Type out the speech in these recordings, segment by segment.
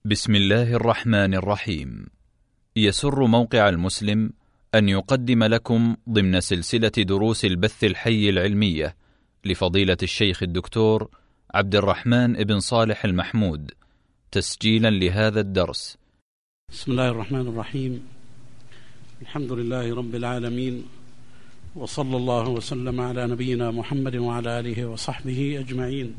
بسم الله الرحمن الرحيم. يسر موقع المسلم أن يقدم لكم ضمن سلسلة دروس البث الحي العلمية لفضيلة الشيخ الدكتور عبد الرحمن بن صالح المحمود تسجيلا لهذا الدرس. بسم الله الرحمن الرحيم. الحمد لله رب العالمين، وصلى الله وسلم على نبينا محمد وعلى آله وصحبه أجمعين.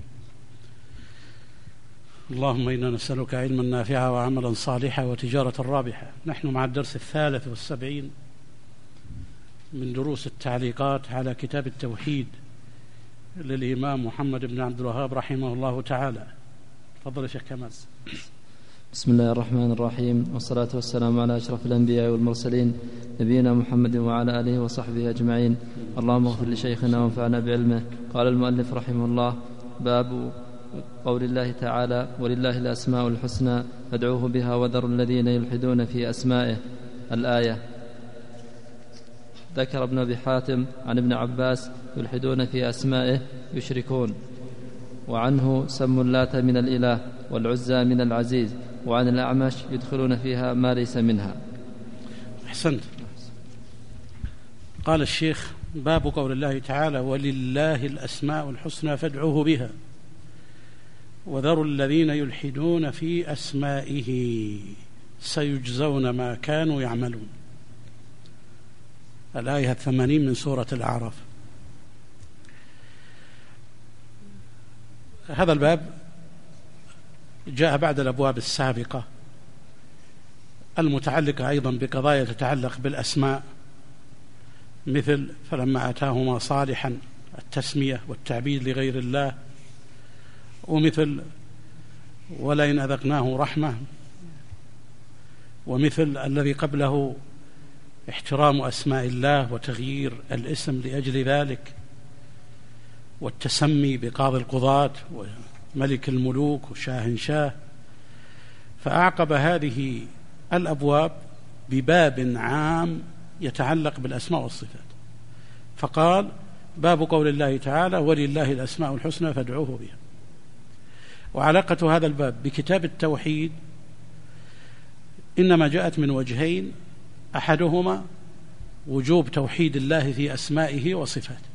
اللهم إنا نسألك علما نافعا وعملا صالحا وتجارة رابحة. نحن مع الدرس 73 من دروس التعليقات على كتاب التوحيد للإمام محمد بن عبد الوهاب رحمه الله تعالى. تفضل يا شيخ كمال. بسم الله الرحمن الرحيم، والصلاة والسلام على أشرف الأنبياء والمرسلين نبينا محمد وعلى آله وصحبه أجمعين. اللهم اغفر لشيخنا وانفعنا بعلمه. قال المؤلف رحمه الله: باب قول الله تعالى: ولله الأسماء الحسنى فادعوه بها وذروا الذين يلحدون في أسمائه. الآية. ذكر ابن أبي حاتم عن ابن عباس: يلحدون في أسمائه يشركون. وعنه: سموا اللات من الإله والعزى من العزيز. وعن الأعمش: يدخلون فيها ما ليس منها. أحسنت. قال الشيخ: باب قول الله تعالى: ولله الأسماء الحسنى فادعوه بها وذروا الذين يلحدون في أسمائه سيجزون ما كانوا يعملون. الآية 80 من سورة الأعراف. هذا الباب جاء بعد الأبواب السابقة المتعلقة أيضا بقضايا تتعلق بالأسماء، مثل فلما آتاهما صالحا التسمية والتعبيد لغير الله، ومثل ولئن أذقناه رحمة، ومثل الذي قبله احترام أسماء الله وتغيير الاسم لأجل ذلك، والتسمي بقاضي القضاة وملك الملوك وشاهنشاه. فأعقب هذه الأبواب بباب عام يتعلق بالأسماء والصفات، فقال: باب قول الله تعالى: ولله الأسماء الحسنى فادعوه بها. وعلاقة هذا الباب بكتاب التوحيد إنما جاءت من وجهين: أحدهما وجوب توحيد الله في أسمائه وصفاته،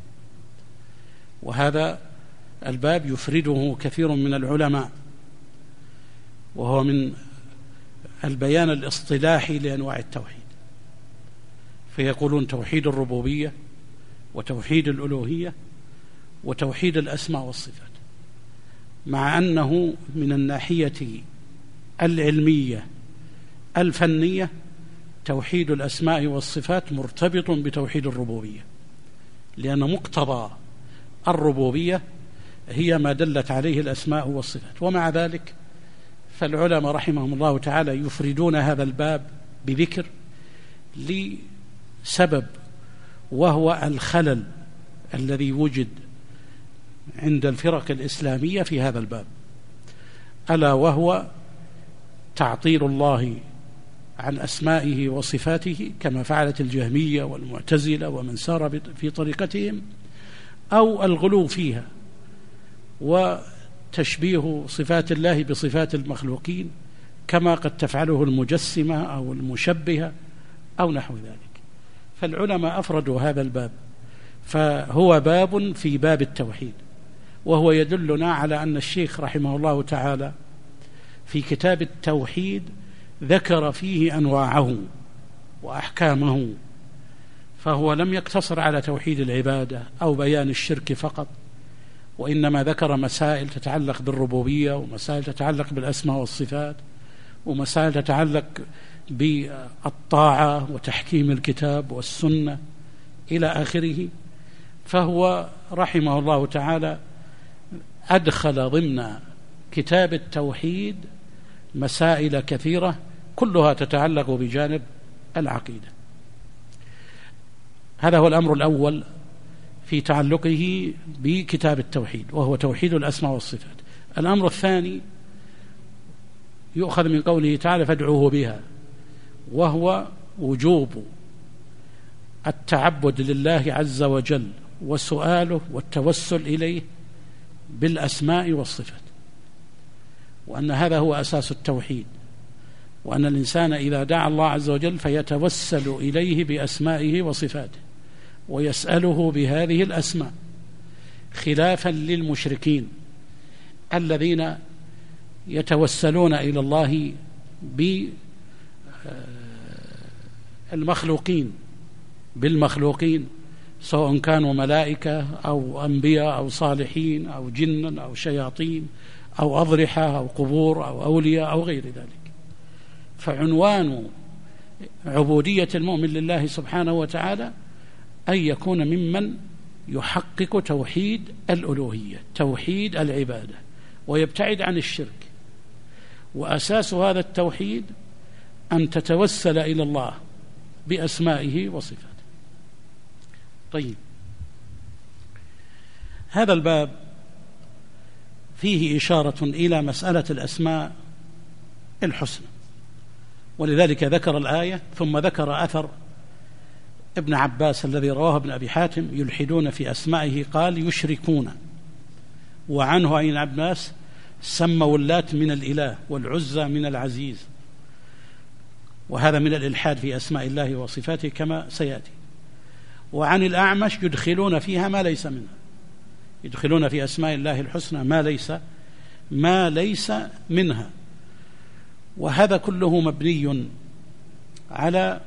وهذا الباب يفرده كثير من العلماء، وهو من البيان الاصطلاحي لأنواع التوحيد، فيقولون توحيد الربوبية وتوحيد الألوهية وتوحيد الأسماء والصفات، مع أنه من الناحية العلمية الفنية توحيد الأسماء والصفات مرتبط بتوحيد الربوبية، لأن مقتضى الربوبية هي ما دلت عليه الأسماء والصفات. ومع ذلك فالعلماء رحمهم الله تعالى يفردون هذا الباب بذكر لسبب، وهو الخلل الذي وجد عند الفرق الإسلامية في هذا الباب، ألا وهو تعطيل الله عن أسمائه وصفاته كما فعلت الجهمية والمعتزلة ومن سار في طريقتهم، أو الغلو فيها وتشبيه صفات الله بصفات المخلوقين كما قد تفعله المجسمة أو المشبهة أو نحو ذلك. فالعلماء أفردوا هذا الباب، فهو باب في باب التوحيد، وهو يدلنا على أن الشيخ رحمه الله تعالى في كتاب التوحيد ذكر فيه أنواعه وأحكامه، فهو لم يقتصر على توحيد العبادة أو بيان الشرك فقط، وإنما ذكر مسائل تتعلق بالربوبية، ومسائل تتعلق بالأسماء والصفات، ومسائل تتعلق بالطاعة وتحكيم الكتاب والسنة إلى آخره. فهو رحمه الله تعالى أدخل ضمن كتاب التوحيد مسائل كثيرة كلها تتعلق بجانب العقيدة. هذا هو الأمر الأول في تعلقه بكتاب التوحيد، وهو توحيد الأسماء والصفات. الأمر الثاني يؤخذ من قوله تعالى: فادعوه بها، وهو وجوب التعبد لله عز وجل وسؤاله والتوسل إليه بالأسماء والصفات، وأن هذا هو أساس التوحيد، وأن الإنسان إذا دعا الله عز وجل فيتوسل إليه بأسمائه وصفاته ويسأله بهذه الأسماء، خلافا للمشركين الذين يتوسلون إلى الله بالمخلوقين سواء كانوا ملائكة أو أنبياء أو صالحين أو جن أو شياطين أو أضرحة أو قبور أو أولياء أو غير ذلك. فعنوان عبودية المؤمن لله سبحانه وتعالى أن يكون ممن يحقق توحيد الألوهية، توحيد العبادة، ويبتعد عن الشرك. وأساس هذا التوحيد أن تتوسل إلى الله بأسمائه وصفاته. طيب، هذا الباب فيه إشارة إلى مسألة الأسماء الحسنى، ولذلك ذكر الآية ثم ذكر أثر ابن عباس الذي رواه ابن أبي حاتم: يلحدون في أسمائه قال يشركون. وعنه أي عباس سموا اللات من الإله والعزى من العزيز، وهذا من الإلحاد في أسماء الله وصفاته كما سيأتي. وعن الأعمش يدخلون فيها ما ليس منها، يدخلون في أسماء الله الحسنى ما ليس منها. وهذا كله مبني على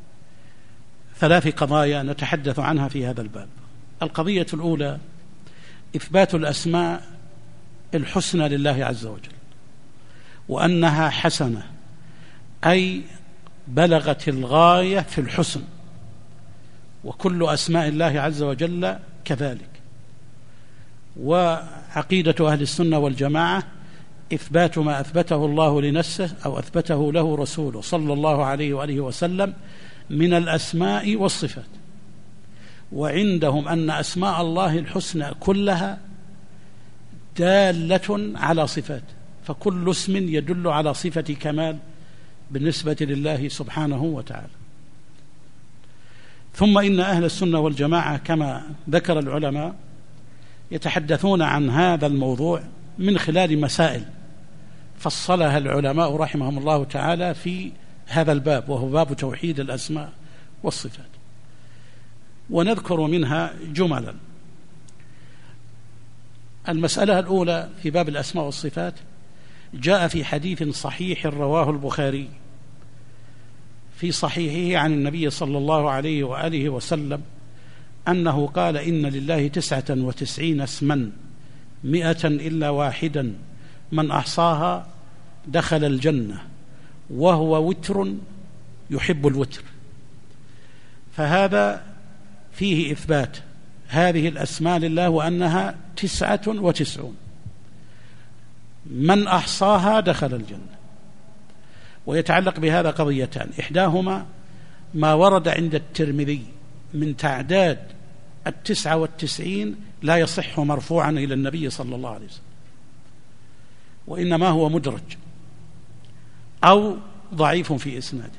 3 قضايا نتحدث عنها في هذا الباب. القضية الأولى إثبات الأسماء الحسنى لله عز وجل، وأنها حسنة أي بلغت الغاية في الحسن، وكل أسماء الله عز وجل كذلك. وعقيدة أهل السنة والجماعة إثبات ما أثبته الله لنفسه أو أثبته له رسوله صلى الله عليه وآله وسلم من الأسماء والصفات. وعندهم أن أسماء الله الحسنى كلها دالة على صفات، فكل اسم يدل على صفة كمال بالنسبة لله سبحانه وتعالى. ثم إن أهل السنة والجماعة كما ذكر العلماء يتحدثون عن هذا الموضوع من خلال مسائل فصلها العلماء رحمهم الله تعالى في هذا الباب، وهو باب توحيد الأسماء والصفات. ونذكر منها جملا. المسألة الأولى في باب الأسماء والصفات جاء في حديث صحيح رواه البخاري في صحيحه عن النبي صلى الله عليه وآله وسلم أنه قال: إن لله 99 اسما 100 إلا واحدا من أحصاها دخل الجنة وهو وتر يحب الوتر. فهذا فيه إثبات هذه الأسماء لله وأنها 99 من أحصاها دخل الجنة. ويتعلق بهذا قضيتان: إحداهما ما ورد عند الترمذي من تعداد 99 لا يصح مرفوعا إلى النبي صلى الله عليه وسلم، وإنما هو مدرج أو ضعيف في إسناده.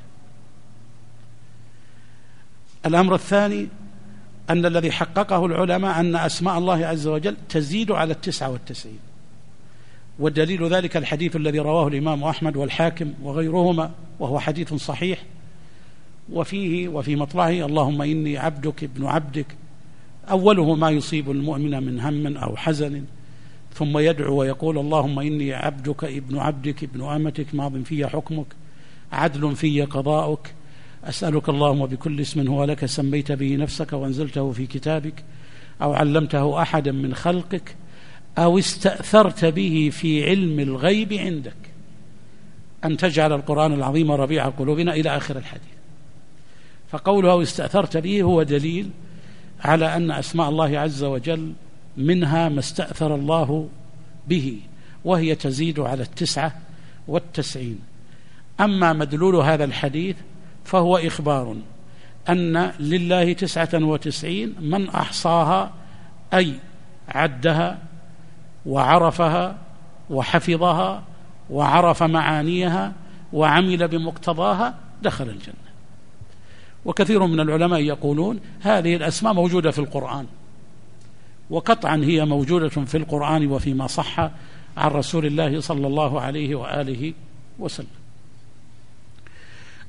الأمر الثاني أن الذي حققه العلماء أن أسماء الله عز وجل تزيد على 99، والدليل ذلك الحديث الذي رواه الإمام أحمد والحاكم وغيرهما، وهو حديث صحيح، وفيه وفي مطلعه: اللهم إني عبدك ابن عبدك، أوله ما يصيب المؤمن من هم أو حزن، ثم يدعو ويقول: اللهم إني عبدك ابن عبدك ابن أمتك، ماض في حكمك، عدل في قضاؤك، أسألك اللهم بكل اسم هو لك سميت به نفسك وأنزلته في كتابك أو علمته أحدا من خلقك أو استأثرت به في علم الغيب عندك أن تجعل القرآن العظيم ربيع قلوبنا، إلى آخر الحديث. فقوله أو استأثرت به هو دليل على أن أسماء الله عز وجل منها ما استأثر الله به، وهي تزيد على 99. أما مدلول هذا الحديث فهو إخبار أن لله 99 من أحصاها، أي عدها وعرفها وحفظها وعرف معانيها وعمل بمقتضاها دخل الجنة. وكثير من العلماء يقولون هذه الأسماء موجودة في القرآن، وقطعا هي موجودة في القرآن وفيما صح عن رسول الله صلى الله عليه وآله وسلم.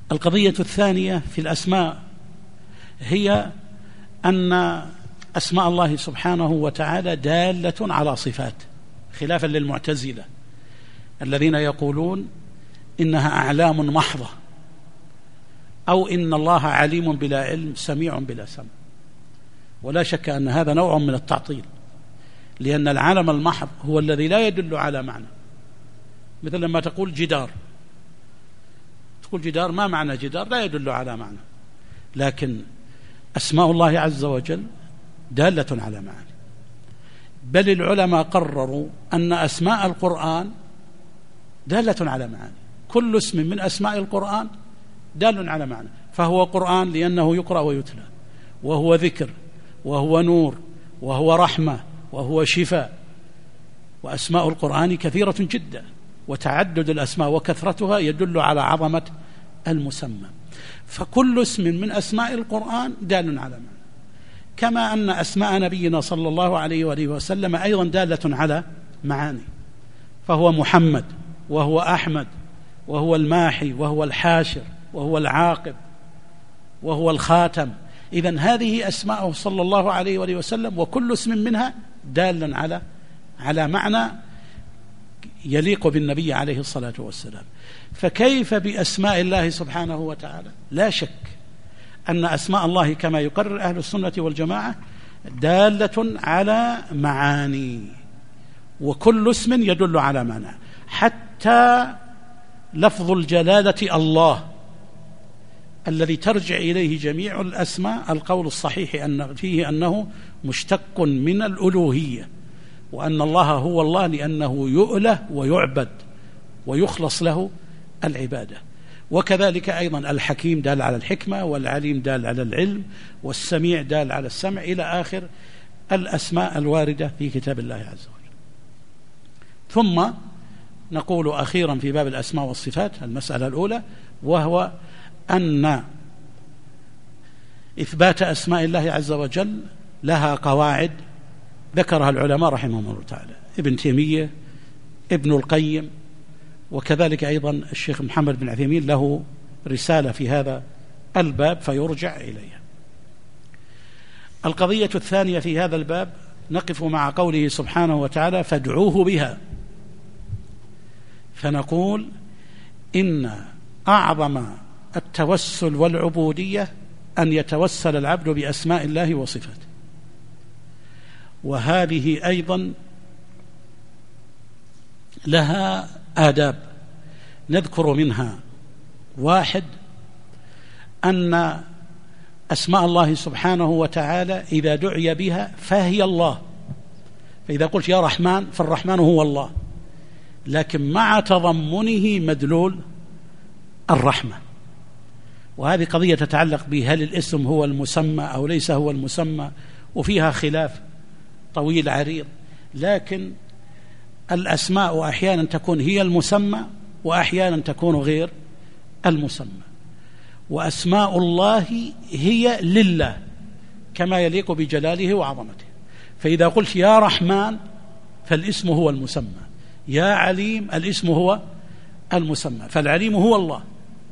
القضية الثانية في الأسماء هي أن أسماء الله سبحانه وتعالى دالة على صفات، خلافا للمعتزلة الذين يقولون إنها أعلام محضة، أو إن الله عليم بلا علم سميع بلا سمع. ولا شك أن هذا نوع من التعطيل، لأن العالم المحض هو الذي لا يدل على معنى. مثل لما تقول جدار، تقول جدار، ما معنى جدار؟ لا يدل على معنى. لكن أسماء الله عز وجل دالة على معنى، بل العلماء قرروا أن أسماء القرآن دالة على معنى. كل اسم من أسماء القرآن دال على معنى، فهو قرآن لأنه يقرأ ويتلى، وهو ذكر، وهو نور، وهو رحمة، وهو شفاء. وأسماء القرآن كثيرة جدا، وتعدد الأسماء وكثرتها يدل على عظمة المسمى. فكل اسم من أسماء القرآن دال على معنى، كما أن أسماء نبينا صلى الله عليه وآله وسلم أيضا دالة على معاني، فهو محمد، وهو أحمد، وهو الماحي، وهو الحاشر، وهو العاقب، وهو الخاتم. إذن هذه أسماءه صلى الله عليه وآله وسلم، وكل اسم منها دال على معنى يليق بالنبي عليه الصلاة والسلام. فكيف بأسماء الله سبحانه وتعالى؟ لا شك أن أسماء الله كما يقرر أهل السنة والجماعة دالة على معاني، وكل اسم يدل على معنى، حتى لفظ الجلالة الله الذي ترجع إليه جميع الأسماء، القول الصحيح أن فيه أنه مشتق من الألوهية، وأن الله هو الله لأنه يؤله ويعبد ويخلص له العبادة. وكذلك أيضا الحكيم دال على الحكمة، والعليم دال على العلم، والسميع دال على السمع، إلى آخر الأسماء الواردة في كتاب الله عز وجل. ثم نقول أخيرا في باب الأسماء والصفات المسألة الأولى، وهو أن إثبات أسماء الله عز وجل لها قواعد ذكرها العلماء رحمهم الله تعالى، ابن تيمية، ابن القيم، وكذلك أيضا الشيخ محمد بن عثيمين له رسالة في هذا الباب فيرجع إليها. القضية الثانية في هذا الباب نقف مع قوله سبحانه وتعالى فادعوه بها، فنقول إن أعظم التوسل والعبودية أن يتوسل العبد بأسماء الله وصفاته، وهذه أيضا لها آداب نذكر منها: واحد، أن أسماء الله سبحانه وتعالى إذا دعي بها فهي الله، فإذا قلت يا رحمن فالرحمن هو الله، لكن مع تضمنه مدلول الرحمة. وهذه قضية تتعلق بهل الاسم هو المسمى أو ليس هو المسمى، وفيها خلاف طويل عريض، لكن الأسماء أحيانا تكون هي المسمى وأحيانا تكون غير المسمى. وأسماء الله هي لله كما يليق بجلاله وعظمته، فإذا قلت يا رحمن فالاسم هو المسمى، يا عليم الاسم هو المسمى، فالعليم هو الله،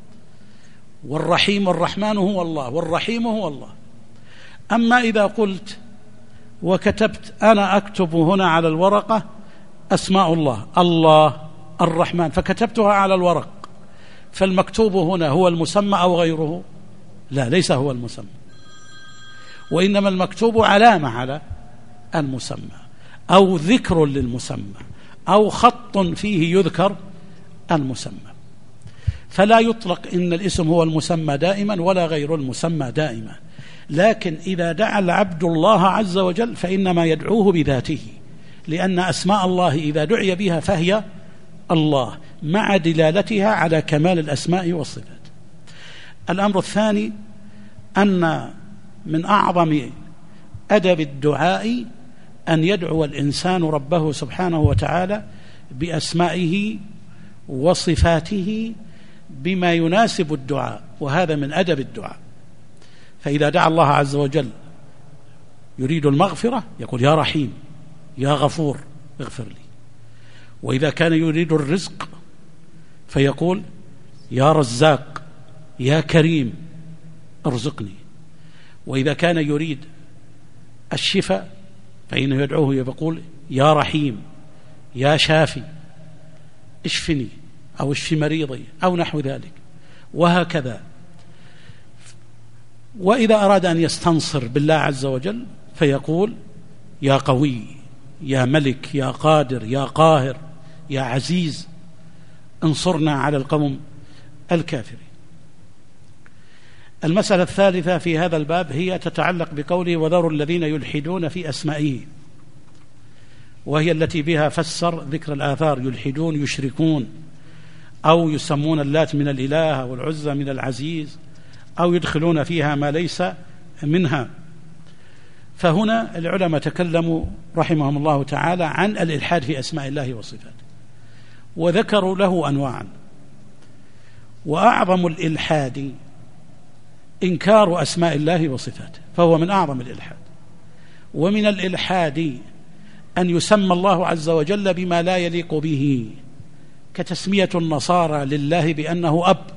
والرحيم والرحمن هو الله، والرحيم هو الله. أما إذا قلت وكتبت، أنا أكتب هنا على الورقة أسماء الله، الله الرحمن، فكتبتها على الورق، فالمكتوب هنا هو المسمى أو غيره؟ لا، ليس هو المسمى، وإنما المكتوب علامة على المسمى أو ذكر للمسمى أو خط فيه يذكر المسمى. فلا يطلق إن الاسم هو المسمى دائما ولا غير المسمى دائما، لكن إذا دعا العبد الله عز وجل فإنما يدعوه بذاته، لأن أسماء الله إذا دعي بها فهي الله مع دلالتها على كمال الأسماء والصفات. الأمر الثاني أن من أعظم أدب الدعاء أن يدعو الإنسان ربه سبحانه وتعالى بأسمائه وصفاته بما يناسب الدعاء، وهذا من أدب الدعاء. فإذا دعا الله عز وجل يريد المغفرة يقول يا رحيم يا غفور اغفر لي، وإذا كان يريد الرزق فيقول يا رزاق يا كريم ارزقني. وإذا كان يريد الشفاء فإنه يدعوه يقول يا رحيم يا شافي اشفني أو اشف مريضي أو نحو ذلك، وهكذا. وإذا أراد أن يستنصر بالله عز وجل فيقول يا قوي يا ملك يا قادر يا قاهر يا عزيز انصرنا على القوم الكافرين. المسألة الثالثة في هذا الباب هي تتعلق بقوله وذروا الذين يلحدون في أسمائه، وهي التي بها فسر ذكر الآثار، يلحدون يشركون، أو يسمون اللات من الإله والعزى من العزيز، أو يدخلون فيها ما ليس منها. فهنا العلماء تكلموا رحمهم الله تعالى عن الإلحاد في أسماء الله وصفاته، وذكروا له أنواعا، وأعظم الإلحاد إنكار أسماء الله وصفاته، فهو من أعظم الإلحاد. ومن الإلحاد أن يسمى الله عز وجل بما لا يليق به، كتسمية النصارى لله بأنه أب،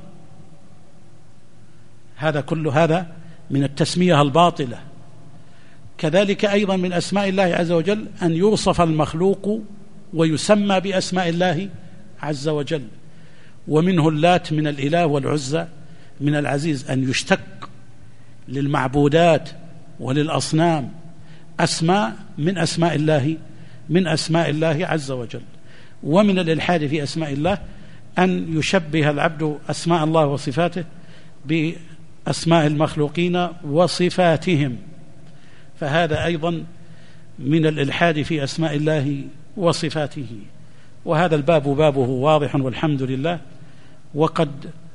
كل هذا من التسمية الباطلة. كذلك أيضا من أسماء الله عز وجل أن يوصف المخلوق ويسمى بأسماء الله عز وجل، ومنه اللات من الإله والعزى من العزيز، أن يشتق للمعبودات وللأصنام أسماء من أسماء الله عز وجل. ومن الإلحاد في أسماء الله أن يشبه العبد أسماء الله وصفاته بأسماء المخلوقين وصفاتهم، فهذا أيضا من الإلحاد في أسماء الله وصفاته. وهذا الباب بابه واضح والحمد لله، وقد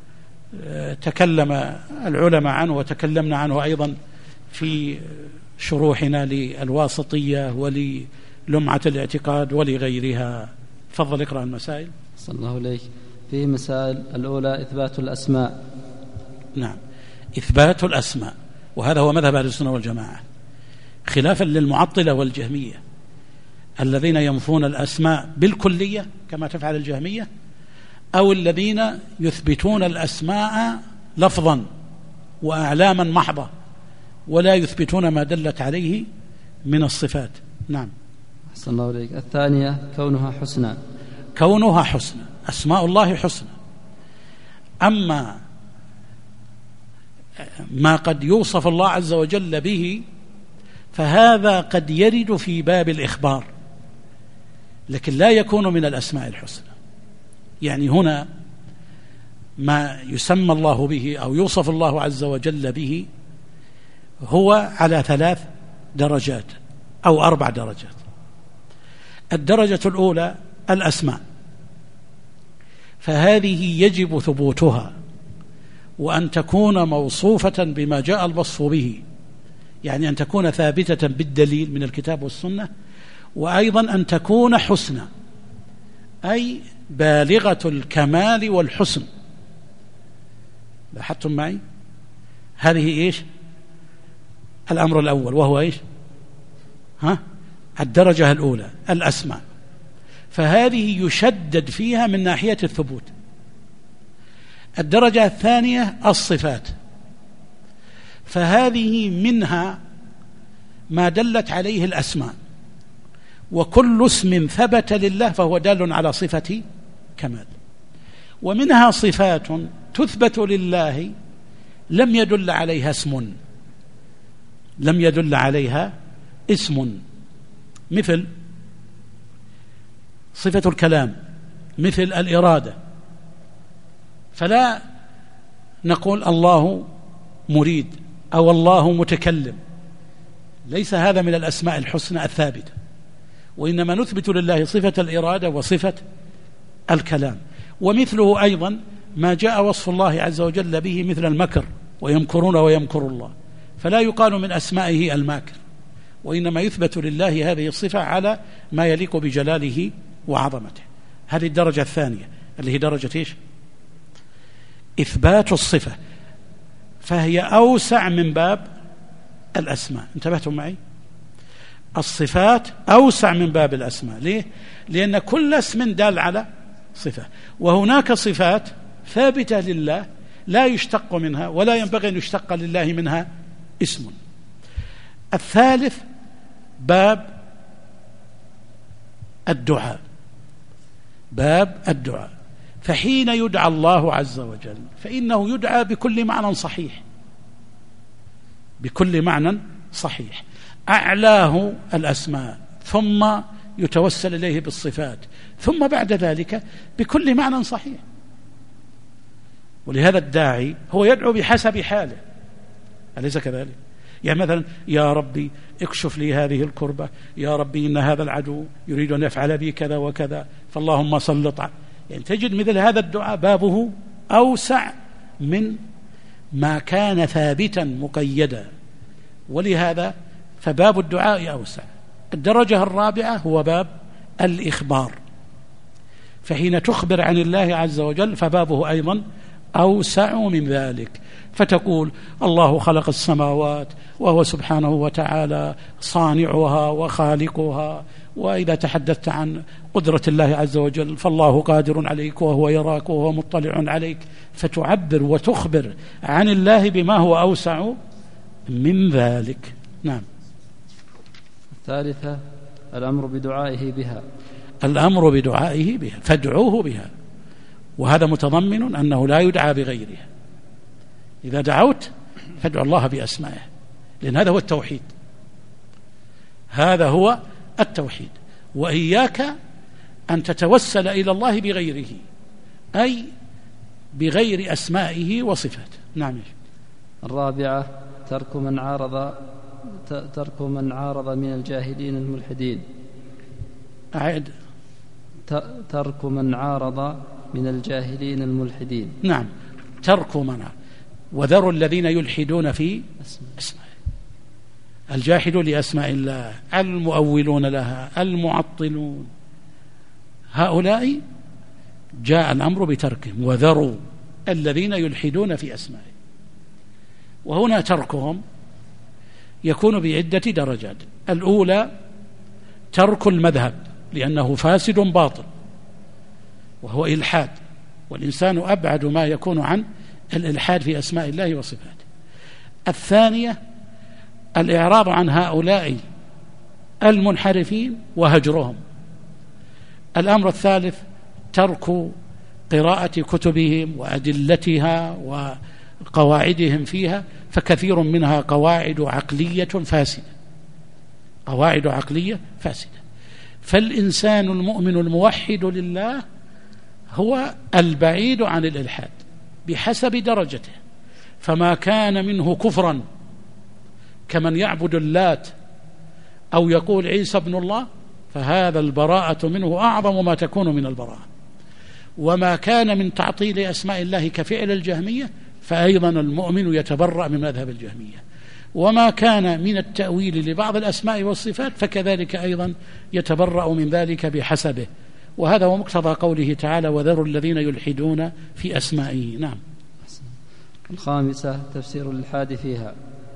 تكلم العلماء عنه وتكلمنا عنه أيضا في شروحنا للواسطية وللمعة الاعتقاد ولغيرها. تفضل اقرأ المسائل. صلى الله عليك. فيه مسائل. الأولى إثبات الأسماء. نعم، إثبات الأسماء، وهذا هو مذهب أهل السنة والجماعة، خلافا للمعطلة والجهمية الذين ينفون الأسماء بالكلية كما تفعل الجهمية، أو الذين يثبتون الأسماء لفظا وأعلاما محضة ولا يثبتون ما دلت عليه من الصفات. نعم. أحسن الله عليك. الثانية كونها حسنى. كونها حسنى، أسماء الله حسنى. أما ما قد يوصف الله عز وجل به فهذا قد يرد في باب الإخبار، لكن لا يكون من الأسماء الحسنى. يعني هنا ما يسمى الله به أو يوصف الله عز وجل به هو على 3 درجات أو 4 درجات. الدرجة الأولى الأسماء، فهذه يجب ثبوتها وأن تكون موصوفة بما جاء الوصف به، يعني أن تكون ثابتة بالدليل من الكتاب والسنة، وأيضا أن تكون حسنى أي بالغة الكمال والحسن. لاحظتم معي؟ هذه إيش؟ الأمر الأول، وهو إيش؟ الدرجة الأولى الأسماء، فهذه يشدد فيها من ناحية الثبوت. الدرجة الثانية الصفات، فهذه منها ما دلت عليه الأسماء، وكل اسم ثبت لله فهو دال على صفة كمال. ومنها صفات تثبت لله لم يدل عليها اسم، مثل صفة الكلام، مثل الإرادة، فلا نقول الله مريد أو الله متكلم، ليس هذا من الأسماء الحسنى الثابتة، وإنما نثبت لله صفة الإرادة وصفة الكلام. ومثله أيضا ما جاء وصف الله عز وجل به مثل المكر، ويمكرون ويمكر الله، فلا يقال من أسمائه الماكر، وإنما يثبت لله هذه الصفة على ما يليق بجلاله وعظمته. هذه الدرجة الثانية اللي هي درجة إيش؟ إثبات الصفة، فهي أوسع من باب الأسماء. انتبهتم معي؟ الصفات أوسع من باب الأسماء. ليه؟ لأن كل اسم دال على صفة، وهناك صفات ثابتة لله لا يشتق منها ولا ينبغي أن يشتق لله منها اسم. الثالث باب الدعاء، باب الدعاء. فحين يدعى الله عز وجل فإنه يدعى بكل معنى صحيح، بكل معنى صحيح، أعلاه الأسماء، ثم يتوسل إليه بالصفات، ثم بعد ذلك بكل معنى صحيح. ولهذا الداعي هو يدعو بحسب حاله، أليس كذلك؟ يعني مثلا يا ربي اكشف لي هذه الكربة، يا ربي إن هذا العدو يريد أن يفعل بي كذا وكذا فاللهم سلط. يعني تجد مثل هذا الدعاء بابه أوسع من ما كان ثابتا مقيدا، ولهذا فباب الدعاء أوسع. الدرجة الرابعة هو باب الإخبار، فحين تخبر عن الله عز وجل فبابه أيضا أوسع من ذلك، فتقول الله خلق السماوات وهو سبحانه وتعالى صانعها وخالقها، وإذا تحدثت عن قدرة الله عز وجل فالله قادر عليك وهو يراك وهو مطلع عليك، فتعبر وتخبر عن الله بما هو أوسع من ذلك. نعم. الثالثة الأمر بدعائه بها، الأمر بدعائه بها، فادعوه بها، وهذا متضمن أنه لا يدعى بغيرها. إذا دعوت فادعو الله بأسمائه، لأن هذا هو التوحيد، هذا هو التوحيد. وإياك أن تتوسل إلى الله بغيره، أي بغير أسمائه وصفاته. نعم. الرابعة ترك من عارض من الجاهلين الملحدين. أعد. ترك من عارض من الجاهلين الملحدين. نعم، ترك من، وذروا الذين يلحدون في أسمائه، الجاحدون لأسماء الله، المؤولون لها، المعطلون، هؤلاء جاء الأمر بتركهم، وذروا الذين يلحدون في أسمائه. وهنا تركهم يكون بعدة درجات. الأولى ترك المذهب لأنه فاسد باطل وهو إلحاد، والإنسان أبعد ما يكون عن الإلحاد في أسماء الله وصفاته. الثانية الإعراض عن هؤلاء المنحرفين وهجرهم. الأمر الثالث ترك قراءة كتبهم وأدلتها وقواعدهم فيها، فكثير منها قواعد عقلية فاسدة، قواعد عقلية فاسدة. فالإنسان المؤمن الموحد لله هو البعيد عن الإلحاد بحسب درجته، فما كان منه كفرا كمن يعبد اللات أو يقول عيسى ابن الله فهذا البراءة منه أعظم ما تكون من البراءة. وما كان من تعطيل أسماء الله كفعل الجهمية فأيضا المؤمن يتبرأ من مذهب الجهمية. وما كان من التأويل لبعض الأسماء والصفات فكذلك أيضا يتبرأ من ذلك بحسبه. وهذا هو مقتضى قوله تعالى وذروا الذين يلحدون في أسمائه. نعم. الخامسة تفسير الإلحاد فيها.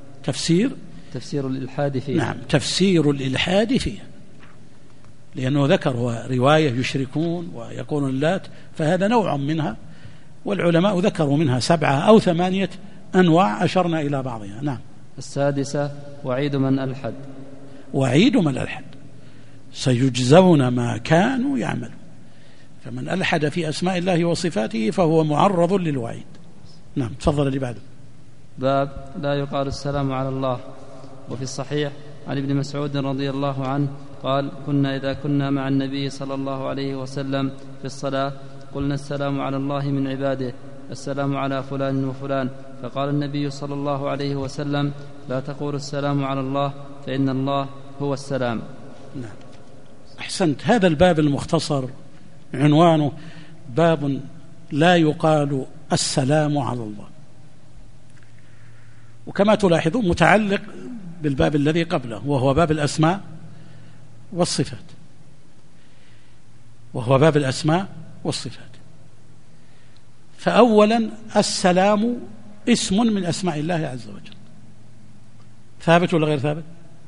تفسير الإلحاد فيها. نعم، تفسير الإلحاد فيها، لأنه ذكر هو رواية يشركون ويقولون اللات، فهذا نوع منها، والعلماء ذكروا منها 7 أو 8 أنواع أشرنا إلى بعضها. نعم. السادسة وعيد من ألحد. وعيد من ألحد، سيجزون ما كانوا يعملون، فمن ألحد في أسماء الله وصفاته فهو معرض للوعيد. نعم. تفضل اللي بعده. باب لا يقال السلام على الله. وفي الصحيح عن ابن مسعود رضي الله عنه قال كنا إذا كنا مع النبي صلى الله عليه وسلم في الصلاة قلنا السلام على الله من عباده، السلام على فلان وفلان، فقال النبي صلى الله عليه وسلم لا تقولوا السلام على الله فإن الله هو السلام. نعم. أحسنت. هذا الباب المختصر عنوانه باب لا يقال السلام على الله، وكما تلاحظون متعلق بالباب الذي قبله وهو باب الأسماء والصفات، فأولا السلام اسم من أسماء الله عز وجل، ثابت ولا غير ثابت؟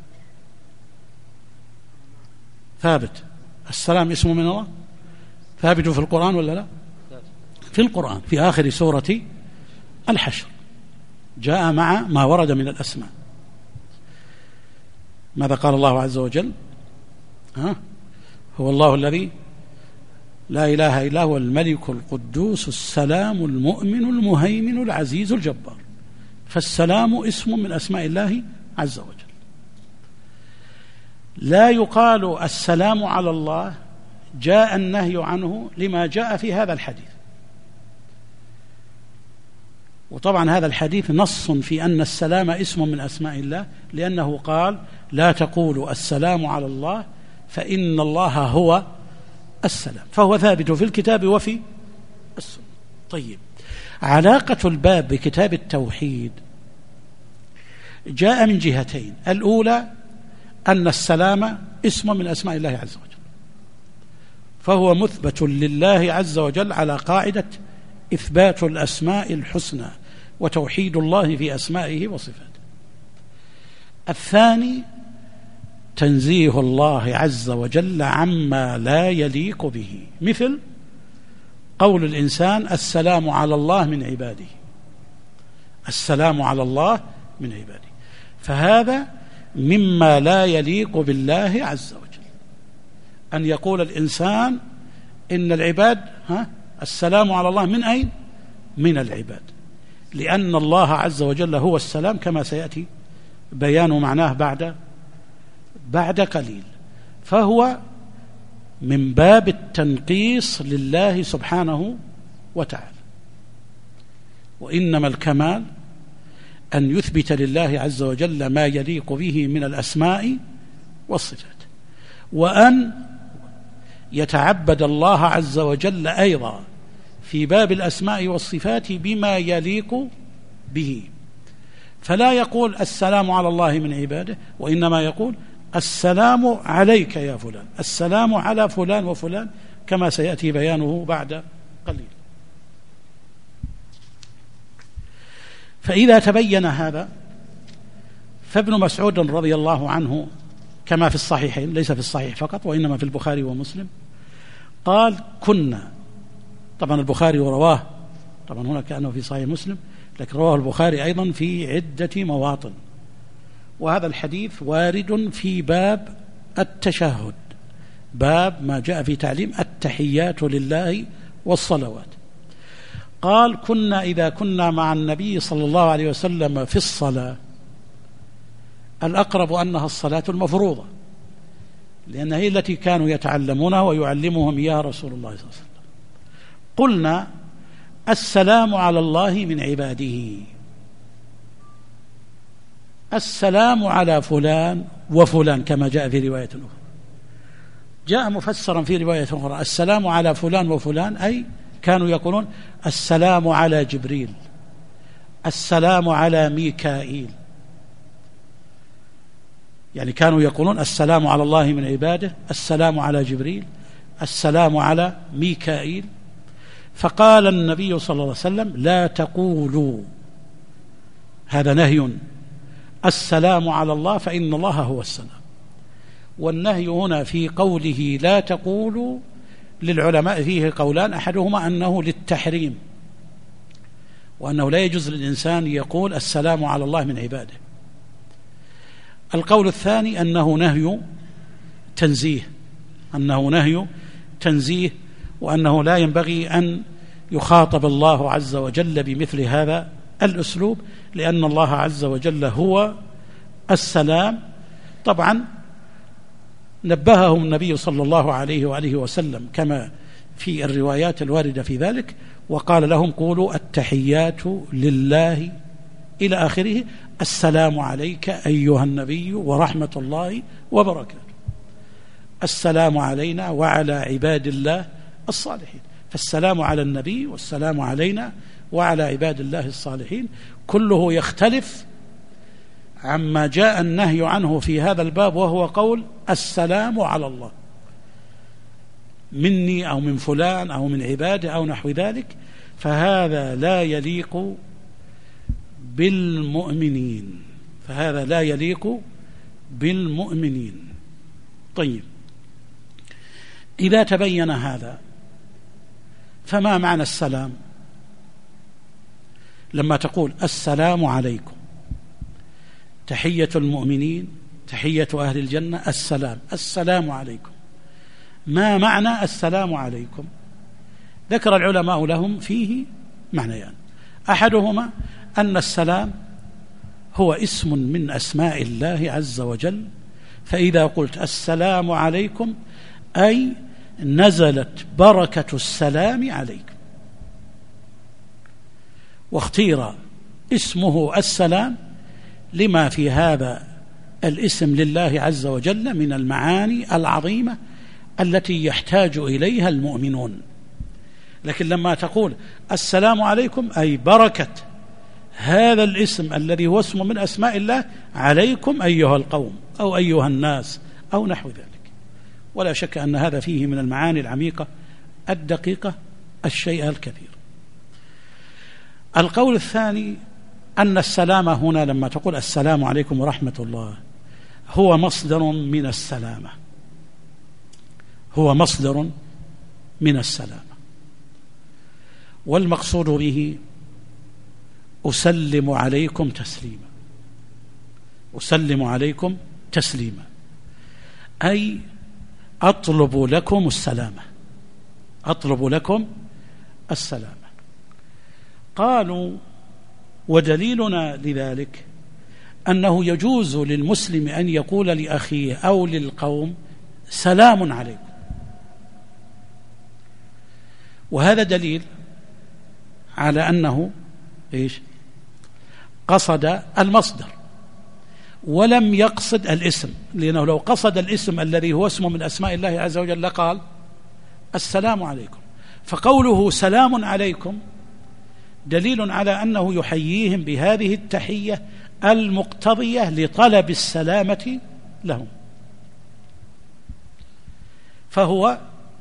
ثابت. السلام اسم من الله، ثابت في القرآن ولا لا؟ في القرآن في آخر سورة الحشر جاء مع ما ورد من الأسماء. ماذا قال الله عز وجل؟ هو الله الذي لا إله إلا هو الملك القدوس السلام المؤمن المهيمن العزيز الجبار. فالسلام اسم من أسماء الله عز وجل. لا يقال السلام على الله، جاء النهي عنه لما جاء في هذا الحديث. وطبعا هذا الحديث نص في أن السلام اسم من أسماء الله، لأنه قال لا تقولوا السلام على الله فإن الله هو السلام، فهو ثابت في الكتاب وفي السنة. طيب، علاقة الباب بكتاب التوحيد جاء من جهتين. الأولى أن السلام اسم من أسماء الله عز وجل، فهو مثبت لله عز وجل على قاعدة إثبات الأسماء الحسنى وتوحيد الله في أسمائه وصفاته. الثاني تنزيه الله عز وجل عما لا يليق به، مثل قول الإنسان السلام على الله من عباده، السلام على الله من عباده، فهذا مما لا يليق بالله عز وجل أن يقول الإنسان إن العباد السلام على الله من أين؟ من العباد، لأن الله عز وجل هو السلام كما سيأتي بيان معناه بعد قليل. فهو من باب التنقيص لله سبحانه وتعالى. وإنما الكمال أن يثبت لله عز وجل ما يليق به من الأسماء والصفات، وأن يتعبد الله عز وجل أيضا في باب الأسماء والصفات بما يليق به، فلا يقول السلام على الله من عباده، وإنما يقول السلام عليك يا فلان، السلام على فلان وفلان، كما سيأتي بيانه بعد قليل. فإذا تبين هذا، فابن مسعود رضي الله عنه كما في الصحيحين، ليس في الصحيح فقط وإنما في البخاري ومسلم، قال كنا، طبعا البخاري رواه، طبعا هنا كأنه في صحيح مسلم، لكن رواه البخاري أيضا في عدة مواطن، وهذا الحديث وارد في باب التشهد، باب ما جاء في تعليم التحيات لله والصلوات. قال كنا إذا كنا مع النبي صلى الله عليه وسلم في الصلاة، الأقرب أنها الصلاة المفروضة، لأنها هي التي كانوا يتعلمونها ويعلمهم إياها رسول الله صلى الله عليه وسلم. قلنا السلام على الله من عباده، السلام على فلان وفلان، كما جاء في رواية أخرى. جاء مفسرا في رواية أخرى السلام على فلان وفلان، أي كانوا يقولون السلام على جبريل، السلام على ميكائيل، يعني كانوا يقولون السلام على الله من عباده، السلام على جبريل، السلام على ميكائيل. فقال النبي صلى الله عليه وسلم لا تقولوا، هذا نهي، السلام على الله فإن الله هو السلام. والنهي هنا في قوله لا تقولوا للعلماء فيه قولان، أحدهما أنه للتحريم، وأنه لا يجوز للإنسان يقول السلام على الله من عباده. القول الثاني أنه نهي تنزيه، أنه نهي تنزيه، وأنه لا ينبغي أن يخاطب الله عز وجل بمثل هذا الأسلوب، لأن الله عز وجل هو السلام. طبعا نبههم النبي صلى الله عليه وآله وسلم كما في الروايات الواردة في ذلك، وقال لهم قولوا التحيات لله إلى آخره، السلام عليك أيها النبي ورحمة الله وبركاته، السلام علينا وعلى عباد الله الصالحين. فالسلام على النبي والسلام علينا وعلى عباد الله الصالحين كله يختلف عما جاء النهي عنه في هذا الباب، وهو قول السلام على الله مني أو من فلان أو من عباده أو نحو ذلك، فهذا لا يليق بالمؤمنين، فهذا لا يليق بالمؤمنين. طيب، إذا تبين هذا فما معنى السلام؟ لما تقول السلام عليكم، تحية المؤمنين تحية أهل الجنة السلام عليكم. ما معنى السلام عليكم؟ ذكر العلماء لهم فيه معنيان. أحدهما أن السلام هو اسم من أسماء الله عز وجل، فإذا قلت السلام عليكم أي نزلت بركة السلام عليكم. واختير اسمه السلام لما في هذا الاسم لله عز وجل من المعاني العظيمة التي يحتاج إليها المؤمنون. لكن لما تقول السلام عليكم أي بركة هذا الاسم الذي هو اسم من أسماء الله عليكم أيها القوم أو أيها الناس أو نحو ذلك. ولا شك أن هذا فيه من المعاني العميقة الدقيقة الشيء الكثير. القول الثاني أن السلام هنا لما تقول السلام عليكم ورحمة الله هو مصدر من السلامة، هو مصدر من السلامة، والمقصود به أسلم عليكم تسليما، أسلم عليكم تسليما أي أطلب لكم السلامة، أطلب لكم السلامة. قالوا ودليلنا لذلك أنه يجوز للمسلم أن يقول لأخيه أو للقوم سلام عليكم، وهذا دليل على أنه قصد المصدر ولم يقصد الاسم، لأنه لو قصد الاسم الذي هو اسم من أسماء الله عز وجل لقال السلام عليكم. فقوله سلام عليكم دليل على أنه يحييهم بهذه التحية المقتضية لطلب السلامة لهم، فهو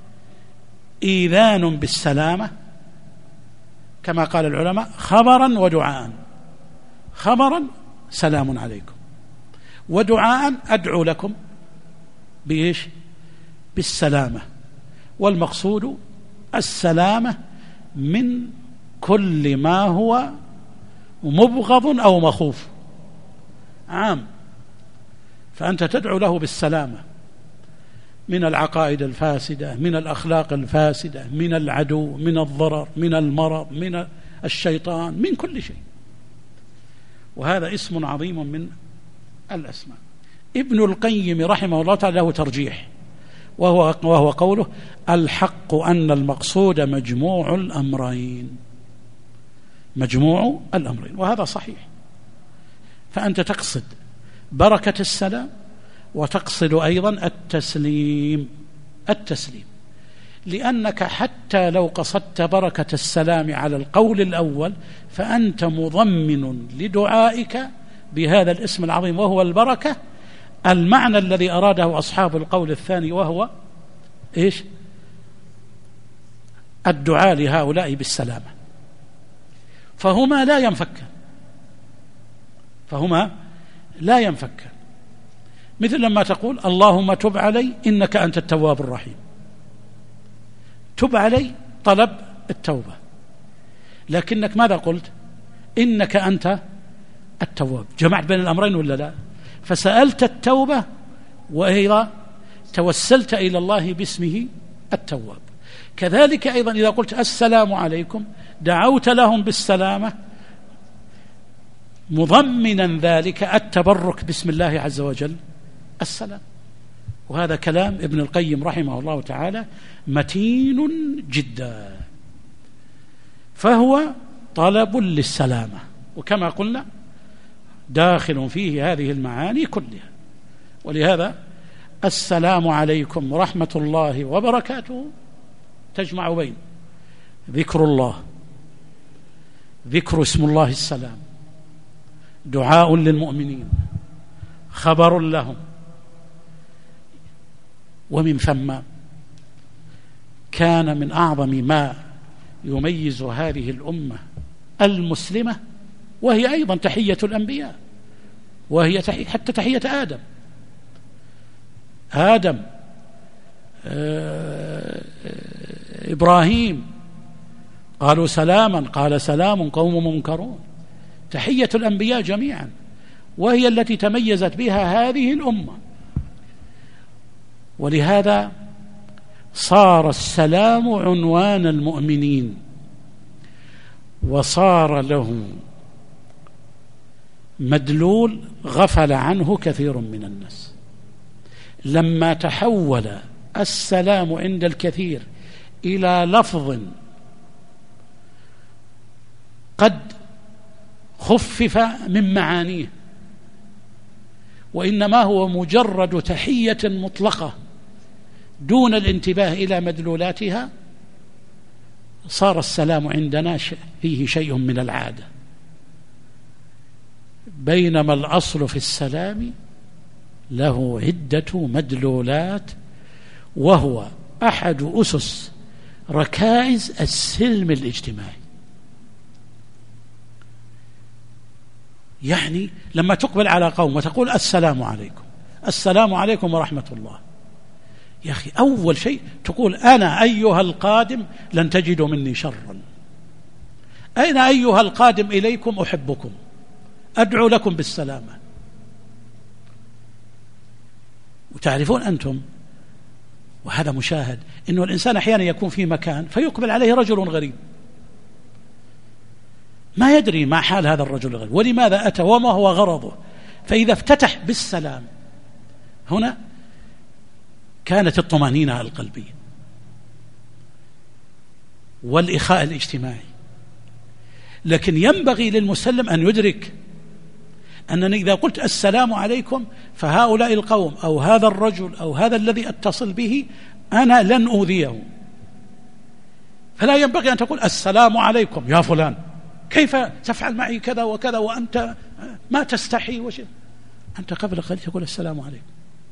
إيذان بالسلامة كما قال العلماء خبرا ودعاء. خبرا سلام عليكم، ودعاء أدعو لكم بإيش؟ بالسلامة، والمقصود السلامة من كل ما هو مبغض أو مخوف عام، فأنت تدعو له بالسلامة من العقائد الفاسدة، من الأخلاق الفاسدة، من العدو، من الضرر، من المرض، من الشيطان، من كل شيء. وهذا اسم عظيم من الأسماء. ابن القيم رحمه الله تعالى له ترجيح، وهو قوله الحق أن المقصود مجموع الأمرين، مجموع الأمرين، وهذا صحيح. فأنت تقصد بركة السلام وتقصد أيضا التسليم، لأنك حتى لو قصدت بركة السلام على القول الأول فأنت مضمن لدعائك بهذا الاسم العظيم وهو البركة المعنى الذي أراده أصحاب القول الثاني، وهو إيش؟ الدعاء لهؤلاء بالسلامة. فهما لا ينفكان، مثل لما تقول اللهم تب علي إنك أنت التواب الرحيم. تب علي طلب التوبة، لكنك ماذا قلت؟ إنك أنت التواب، جمعت بين الأمرين ولا لا؟ فسألت التوبة وأيضا توسلت إلى الله باسمه التواب. كذلك أيضا إذا قلت السلام عليكم دعوت لهم بالسلامة مضمنا ذلك التبرك باسم الله عز وجل السلام. وهذا كلام ابن القيم رحمه الله تعالى متين جدا، فهو طلب للسلامة، وكما قلنا داخل فيه هذه المعاني كلها. ولهذا السلام عليكم ورحمة الله وبركاته تجمع بين ذكر الله، ذكر اسم الله السلام، دعاء للمؤمنين، خبر لهم، ومن ثم كان من أعظم ما يميز هذه الأمة المسلمة وهي أيضا تحية الأنبياء، وهي حتى تحية آدم إبراهيم قالوا سلاما قال سلام قوم منكرون. تحية الأنبياء جميعا، وهي التي تميزت بها هذه الأمة. ولهذا صار السلام عنوان المؤمنين، وصار له مدلول غفل عنه كثير من الناس. لما تحول السلام عند الكثير إلى لفظ قد خفف من معانيه، وإنما هو مجرد تحية مطلقة دون الانتباه إلى مدلولاتها، صار السلام عندنا فيه شيء من العادة، بينما الأصل في السلام له عدة مدلولات، وهو أحد أسس ركائز السلم الاجتماعي. يعني لما تقبل على قوم وتقول السلام عليكم، السلام عليكم ورحمة الله، يا أخي أول شيء تقول أنا أيها القادم لن تجدوا مني شرا، أين أيها القادم إليكم أحبكم، أدعو لكم بالسلامة. وتعرفون أنتم، وهذا مشاهد، إنه الإنسان أحيانا يكون في مكان فيقبل عليه رجل غريب، ما يدري ما حال هذا الرجل الغريب ولماذا أتى وما هو غرضه، فإذا افتتح بالسلام هنا كانت الطمأنينة القلبية والإخاء الاجتماعي. لكن ينبغي للمسلم أن يدرك أنني إذا قلت السلام عليكم فهؤلاء القوم أو هذا الرجل أو هذا الذي أتصل به أنا لن أؤذيه، فلا ينبغي أن تقول السلام عليكم يا فلان، كيف تفعل معي كذا وكذا وأنت ما تستحي أنت قبل قليل تقول السلام عليكم.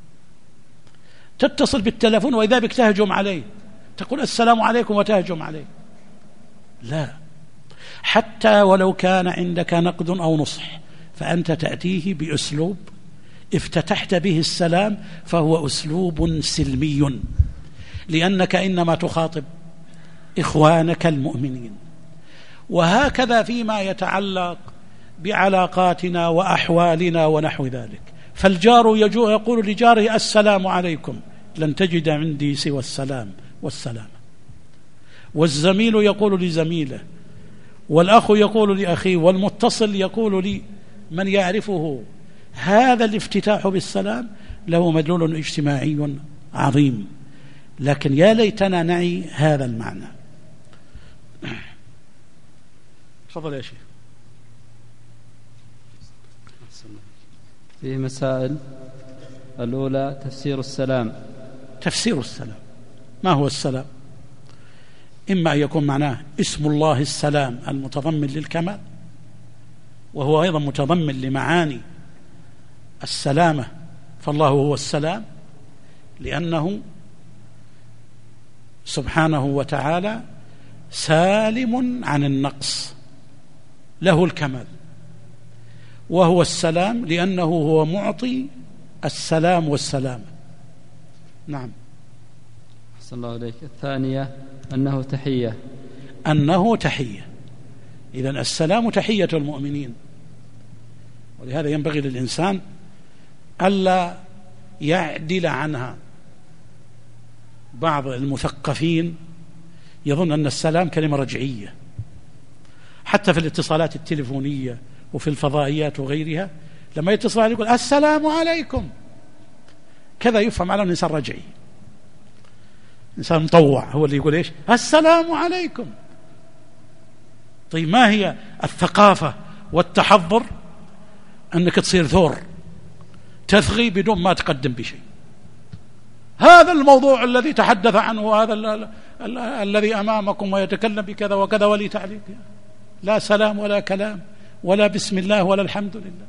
تتصل بالتلفون وإذا بك تهجم عليه تقول السلام عليكم وتهجم عليه، لا، حتى ولو كان عندك نقد أو نصح فأنت تأتيه بأسلوب افتتحت به السلام، فهو أسلوب سلمي، لأنك إنما تخاطب إخوانك المؤمنين. وهكذا فيما يتعلق بعلاقاتنا وأحوالنا ونحو ذلك، فالجار يقول لجاره السلام عليكم، لن تجد عندي سوى السلام والسلامة. والزميل يقول لزميله، والأخ يقول لأخيه، والمتصل يقول لمن يعرفه. هذا الافتتاح بالسلام له مدلول اجتماعي عظيم، لكن يا ليتنا نعي هذا المعنى. تفضل يا شيخ. فيه مسائل. الأولى تفسير السلام. تفسير السلام، ما هو السلام؟ إما أن يكون معناه اسم الله السلام المتضمن للكمال، وهو أيضا متضمن لمعاني السلامة، فالله هو السلام لأنه سبحانه وتعالى سالم عن النقص، له الكمال، وهو السلام لأنه هو معطي السلام والسلامة. نعم. أحسن الله إليك. الثانية أنه تحية. أنه تحية، إذن السلام تحية المؤمنين، ولهذا ينبغي للإنسان ألا يعدل عنها. بعض المثقفين يظن أن السلام كلمة رجعية، حتى في الاتصالات التلفونية وفي الفضائيات وغيرها، لما يتصل عليه يقول السلام عليكم، كذا يفهم على الإنسان رجعي، إنسان مطوع هو اللي يقول إيش السلام عليكم. طيب ما هي الثقافة والتحضر؟ أنك تصير ثور تثغي بدون ما تقدم بشيء. هذا الموضوع الذي تحدث عنه هذا الذي أمامكم ويتكلم بكذا وكذا ولي تعليق، لا سلام ولا كلام ولا بسم الله ولا الحمد لله.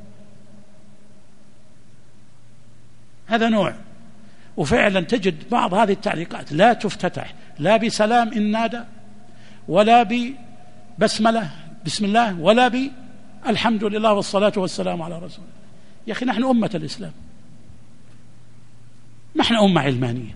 هذا نوع. وفعلا تجد بعض هذه التعليقات لا تفتتح لا بسلام إن نادى، ولا ببسملة بسم الله، ولا بالحمد لله والصلاة والسلام على رسول الله. يا أخي نحن أمة الإسلام، نحن أمة علمانية،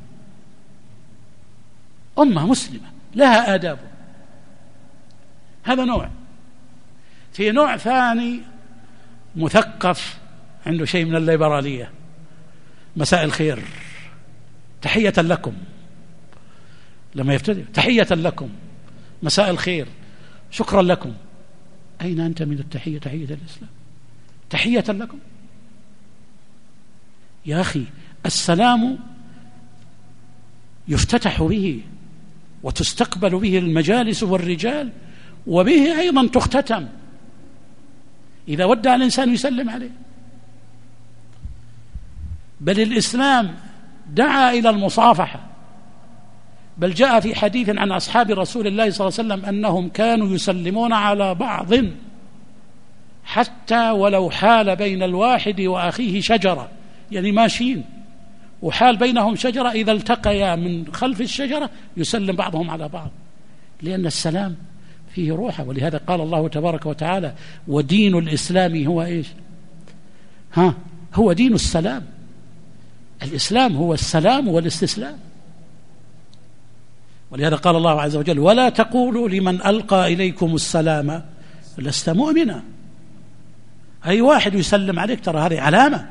أمة مسلمة لها آداب. هذا نوع. في نوع ثاني مثقف عنده شيء من الليبرالية، مساء الخير، تحية لكم، لما يفتدي تحية لكم، مساء الخير، شكرا لكم. أين أنت من التحية؟ تحية الإسلام، تحية لكم. يا أخي السلام يفتتح به وتستقبل به المجالس والرجال، وبه أيضا تختتم. إذا ودع الإنسان يسلم عليه. بل الإسلام دعا إلى المصافحة، بل جاء في حديث عن أصحاب رسول الله صلى الله عليه وسلم أنهم كانوا يسلمون على بعض حتى ولو حال بين الواحد وأخيه شجرة، يعني ماشيين وحال بينهم شجرة، إذا التقيا من خلف الشجرة يسلم بعضهم على بعض، لأن السلام فيه روحه. ولهذا قال الله تبارك وتعالى: ودين الإسلام هو إيش؟ هو دين السلام. الإسلام هو السلام والاستسلام. ولهذا قال الله عز وجل: ولا تقولوا لمن ألقى إليكم السلام لست مؤمنا. أي واحد يسلم عليك ترى هذه علامة.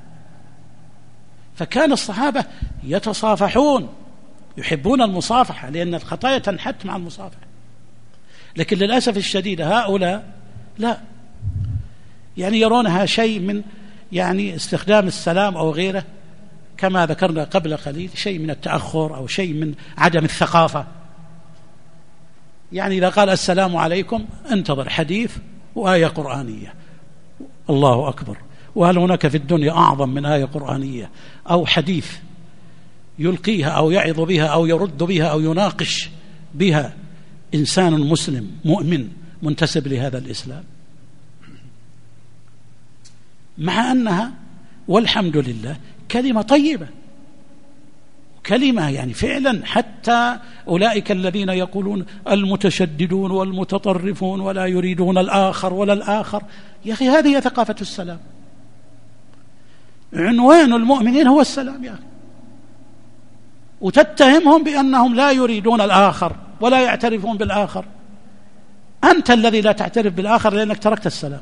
فكان الصحابة يتصافحون، يحبون المصافحة، لأن الخطايا تنحت مع المصافحة. لكن للأسف الشديد هؤلاء لا، يعني يرونها شيء من يعني استخدام السلام أو غيره، كما ذكرنا قبل قليل، شيء من التأخر أو شيء من عدم الثقافة. يعني إذا قال السلام عليكم انتظر حديث وآية قرآنية، الله أكبر، وهل هناك في الدنيا أعظم من آية قرآنية أو حديث يلقيها أو يعظ بها أو يرد بها أو يناقش بها إنسان مسلم مؤمن منتسب لهذا الإسلام؟ مع أنها والحمد لله كلمة طيبة، كلمة يعني فعلا حتى أولئك الذين يقولون المتشددون والمتطرفون ولا يريدون الآخر ولا الآخر، يا أخي هذه ثقافة السلام. عنوان المؤمنين هو السلام يا أخي، وتتهمهم بأنهم لا يريدون الآخر ولا يعترفون بالآخر. أنت الذي لا تعترف بالآخر لأنك تركت السلام.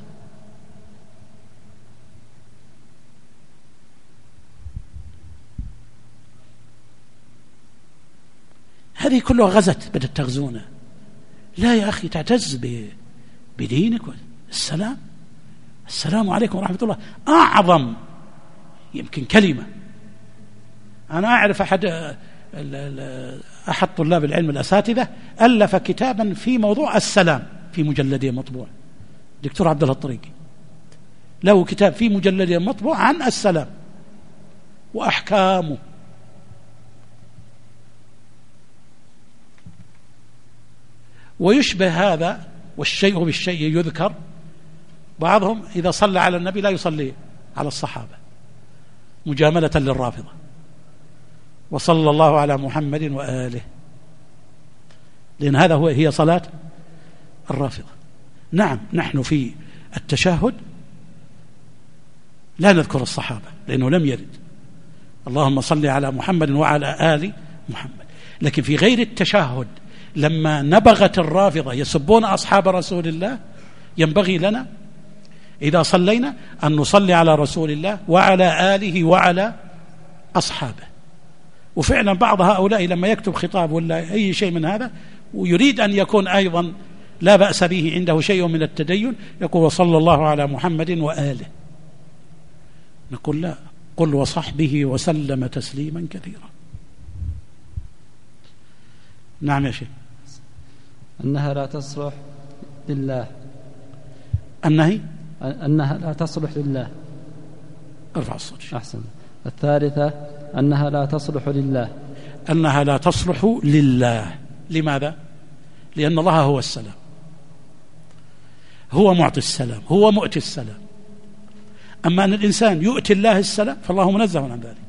هذه كلها غزت، بدأت تغزونا. لا يا أخي، تعتز بدينك. السلام عليكم ورحمة الله أعظم يمكن كلمة. أنا أعرف أحد طلاب العلم الأساتذة ألف كتابا في موضوع السلام في مجلدين مطبوع، دكتور عبد الله الطريقي له كتاب في مجلدين مطبوع عن السلام وأحكامه. ويشبه هذا والشيء بالشيء يذكر. بعضهم إذا صلى على النبي لا يصلي على الصحابة مجاملة للرافضة، وصلى الله على محمد وآله، لأن هذا هي صلاة الرافضة. نعم، نحن في التشهد لا نذكر الصحابة لأنه لم يرد، اللهم صل على محمد وعلى آل محمد. لكن في غير التشهد لما نبغت الرافضة يسبون أصحاب رسول الله، ينبغي لنا إذا صلينا أن نصلي على رسول الله وعلى آله وعلى أصحابه. وفعلا بعض هؤلاء لما يكتب خطاب ولا أي شيء من هذا ويريد أن يكون أيضا لا بأس به، عنده شيء من التدين، يقول وصلى الله على محمد وآله. نقول لا، قل وصحبه وسلم تسليما كثيرا. نعم يا شيخ. أنها لا تصلح لله. أنها لا تصلح لله. ارفع الصوت. أحسن. الثالثة أنها لا تصلح لله. أنها لا تصلح لله. لماذا؟ لأن الله هو السلام، هو معطي السلام، هو مؤتي السلام. أما أن الإنسان يؤتي الله السلام فالله منزه عن ذلك.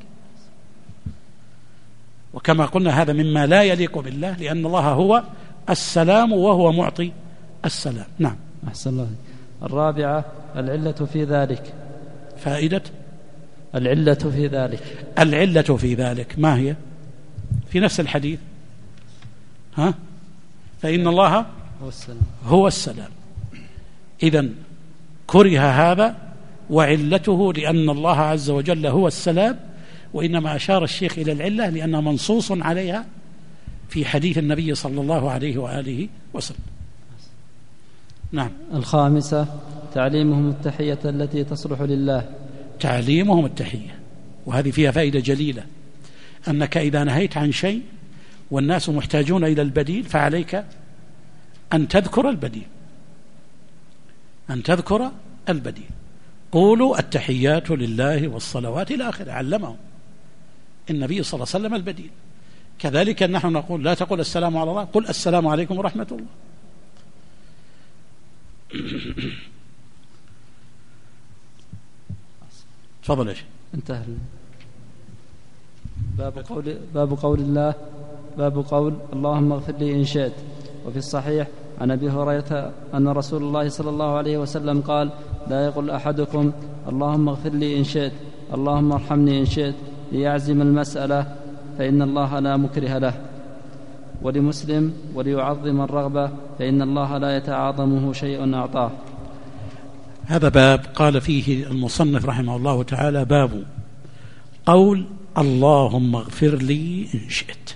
وكما قلنا هذا مما لا يليق بالله، لأن الله هو السلام وهو معطي السلام. نعم. أحسن الله. الرابعة العلة في ذلك. فائدة العلة في ذلك. العلة في ذلك ما هي؟ في نفس الحديث فإن الله هو السلام. إذن كره هذا، وعلته لأن الله عز وجل هو السلام، وإنما أشار الشيخ إلى العلة لأنها منصوص عليها في حديث النبي صلى الله عليه وآله وسلم. نعم. الخامسة تعليمهم التحية التي تصلح لله. تعليمهم التحية، وهذه فيها فائدة جليلة، أنك إذا نهيت عن شيء والناس محتاجون إلى البديل فعليك أن تذكر البديل، قولوا التحيات لله والصلوات إلى آخره، علمهم النبي صلى الله عليه وسلم البديل. كذلك نحن نقول لا تقول السلام على الله، قل السلام عليكم ورحمة الله. تفضل. ايش انتهى. باب قول اللهم اغفر لي إن شئت. وفي الصحيح عن أبي هريرة أن رسول الله صلى الله عليه وسلم قال: لا يقل أحدكم اللهم اغفر لي إن شئت، اللهم ارحمني إن شئت، ليعزم المسألة، فإن الله لا مكره له. ولمسلم: وليعظم الرغبة، فإن الله لا يتعاظمه شيء أعطاه. هذا باب قال فيه المصنف رحمه الله تعالى: باب قول اللهم اغفر لي إن شئت.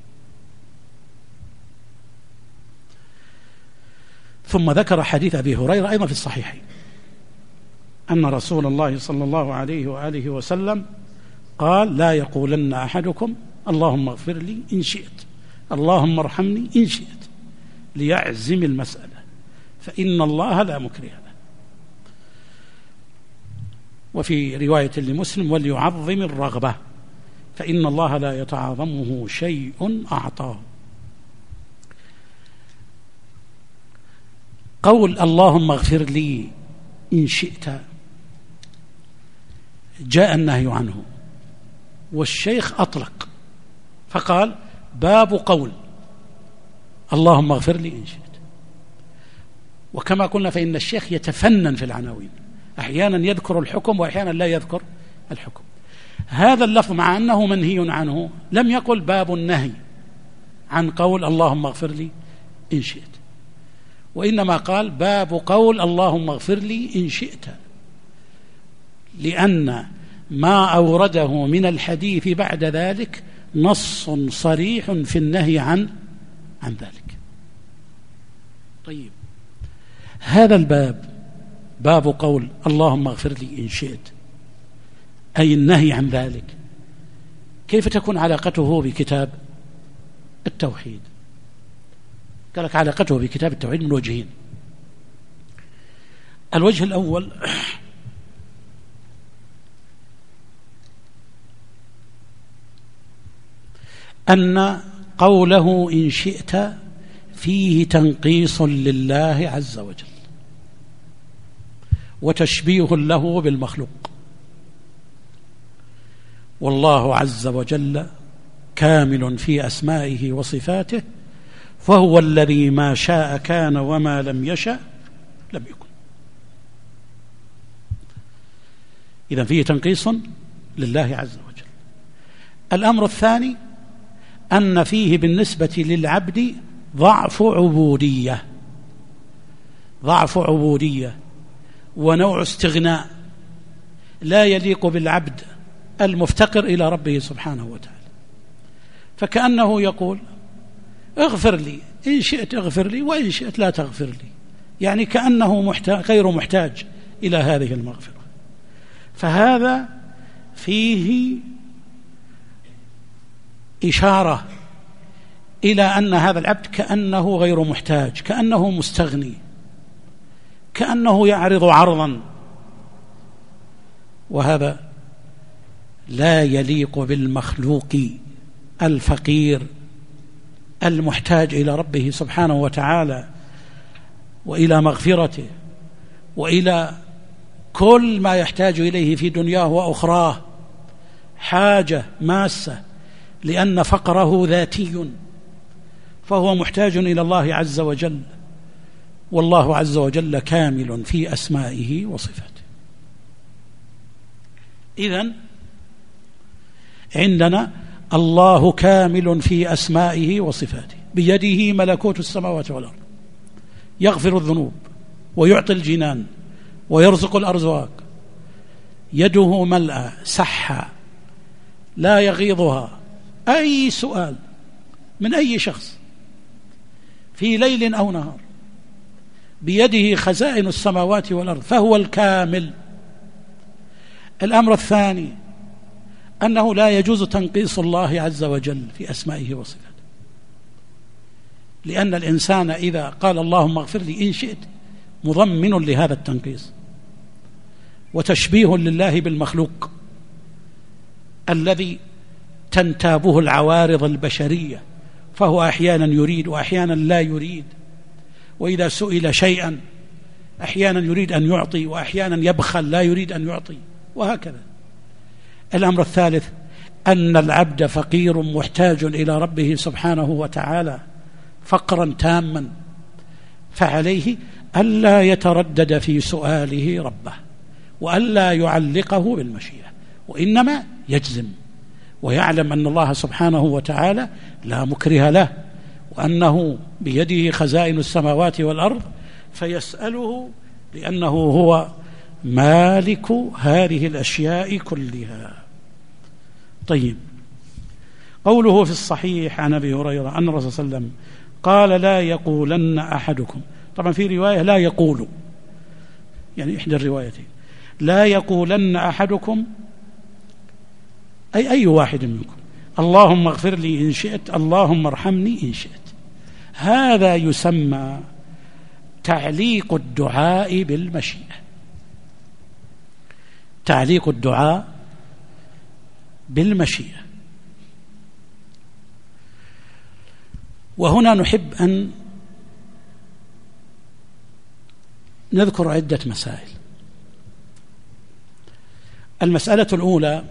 ثم ذكر حديث أبي هريرة أيضا في الصحيحين أن رسول الله صلى الله عليه وآله وسلم قال: لا يقولن أحدكم اللهم اغفر لي إن شئت، اللهم ارحمني إن شئت، ليعزم المسألة، فإن الله لا مكره له. وفي رواية لمسلم: وليعظم الرغبة، فإن الله لا يتعاظمه شيء أعطاه. قول اللهم اغفر لي إن شئت جاء النهي عنه، والشيخ أطلق فقال: باب قول اللهم اغفر لي إن شئت. وكما قلنا فإن الشيخ يتفنن في العناوين، أحيانا يذكر الحكم وأحيانا لا يذكر الحكم. هذا اللفظ مع أنه منهي عنه لم يقل باب النهي عن قول اللهم اغفر لي إن شئت، وإنما قال باب قول اللهم اغفر لي إن شئت، لأن ما أورده من الحديث بعد ذلك نص صريح في النهي عن ذلك. طيب، هذا الباب باب قول اللهم اغفر لي إن شئت، أي النهي عن ذلك، كيف تكون علاقته بكتاب التوحيد؟ قال لك علاقته بكتاب التوحيد من وجهين. الوجه الأول: أن قوله إن شئت فيه تنقيص لله عز وجل وتشبيه له بالمخلوق، والله عز وجل كامل في أسمائه وصفاته، فهو الذي ما شاء كان وما لم يشأ لم يكن. إذن فيه تنقيص لله عز وجل. الأمر الثاني: أن فيه بالنسبة للعبد ضعف عبودية ونوع استغناء لا يليق بالعبد المفتقر إلى ربه سبحانه وتعالى. فكأنه يقول: اغفر لي إن شئت اغفر لي، وإن شئت لا تغفر لي، يعني كأنه غير محتاج إلى هذه المغفرة. فهذا فيه إشارة إلى أن هذا العبد كأنه غير محتاج، كأنه مستغني، كأنه يعرض عرضا، وهذا لا يليق بالمخلوق الفقير المحتاج إلى ربه سبحانه وتعالى وإلى مغفرته وإلى كل ما يحتاج إليه في دنياه وأخراه، حاجة ماسة، لأن فقره ذاتي، فهو محتاج إلى الله عز وجل، والله عز وجل كامل في أسمائه وصفاته. إذن عندنا الله كامل في أسمائه وصفاته، بيده ملكوت السماوات والأرض، يغفر الذنوب ويعطي الجنان ويرزق الأرزاق، يده ملأى سحا لا يغيضها أي سؤال من أي شخص في ليل أو نهار، بيده خزائن السماوات والأرض، فهو الكامل. الأمر الثاني أنه لا يجوز تنقيص الله عز وجل في أسمائه وصفاته، لأن الإنسان إذا قال اللهم اغفر لي إن شئت مضمن لهذا التنقيص وتشبيه لله بالمخلوق الذي تنتابه العوارض البشرية، فهو أحيانا يريد وأحيانا لا يريد، وإذا سئل شيئا أحيانا يريد أن يعطي وأحيانا يبخل لا يريد أن يعطي، وهكذا. الأمر الثالث أن العبد فقير محتاج إلى ربه سبحانه وتعالى فقرا تاما، فعليه ألا يتردد في سؤاله ربه وألا يعلقه بالمشيئة، وإنما يجزم ويعلم أن الله سبحانه وتعالى لا مكره له، وأنه بيده خزائن السماوات والأرض، فيسأله لأنه هو مالك هذه الأشياء كلها. طيب، قوله في الصحيح عن أبي هريرة أن الرسول صلى الله عليه وسلم قال لا يقولن أحدكم، طبعا في رواية لا يقول، يعني إحدى الروايتين، لا يقولن أحدكم أي واحد منكم اللهم اغفر لي إن شئت اللهم ارحمني إن شئت. هذا يسمى تعليق الدعاء بالمشيئة، تعليق الدعاء بالمشيئة. وهنا نحب أن نذكر عدة مسائل. المسألة الأولى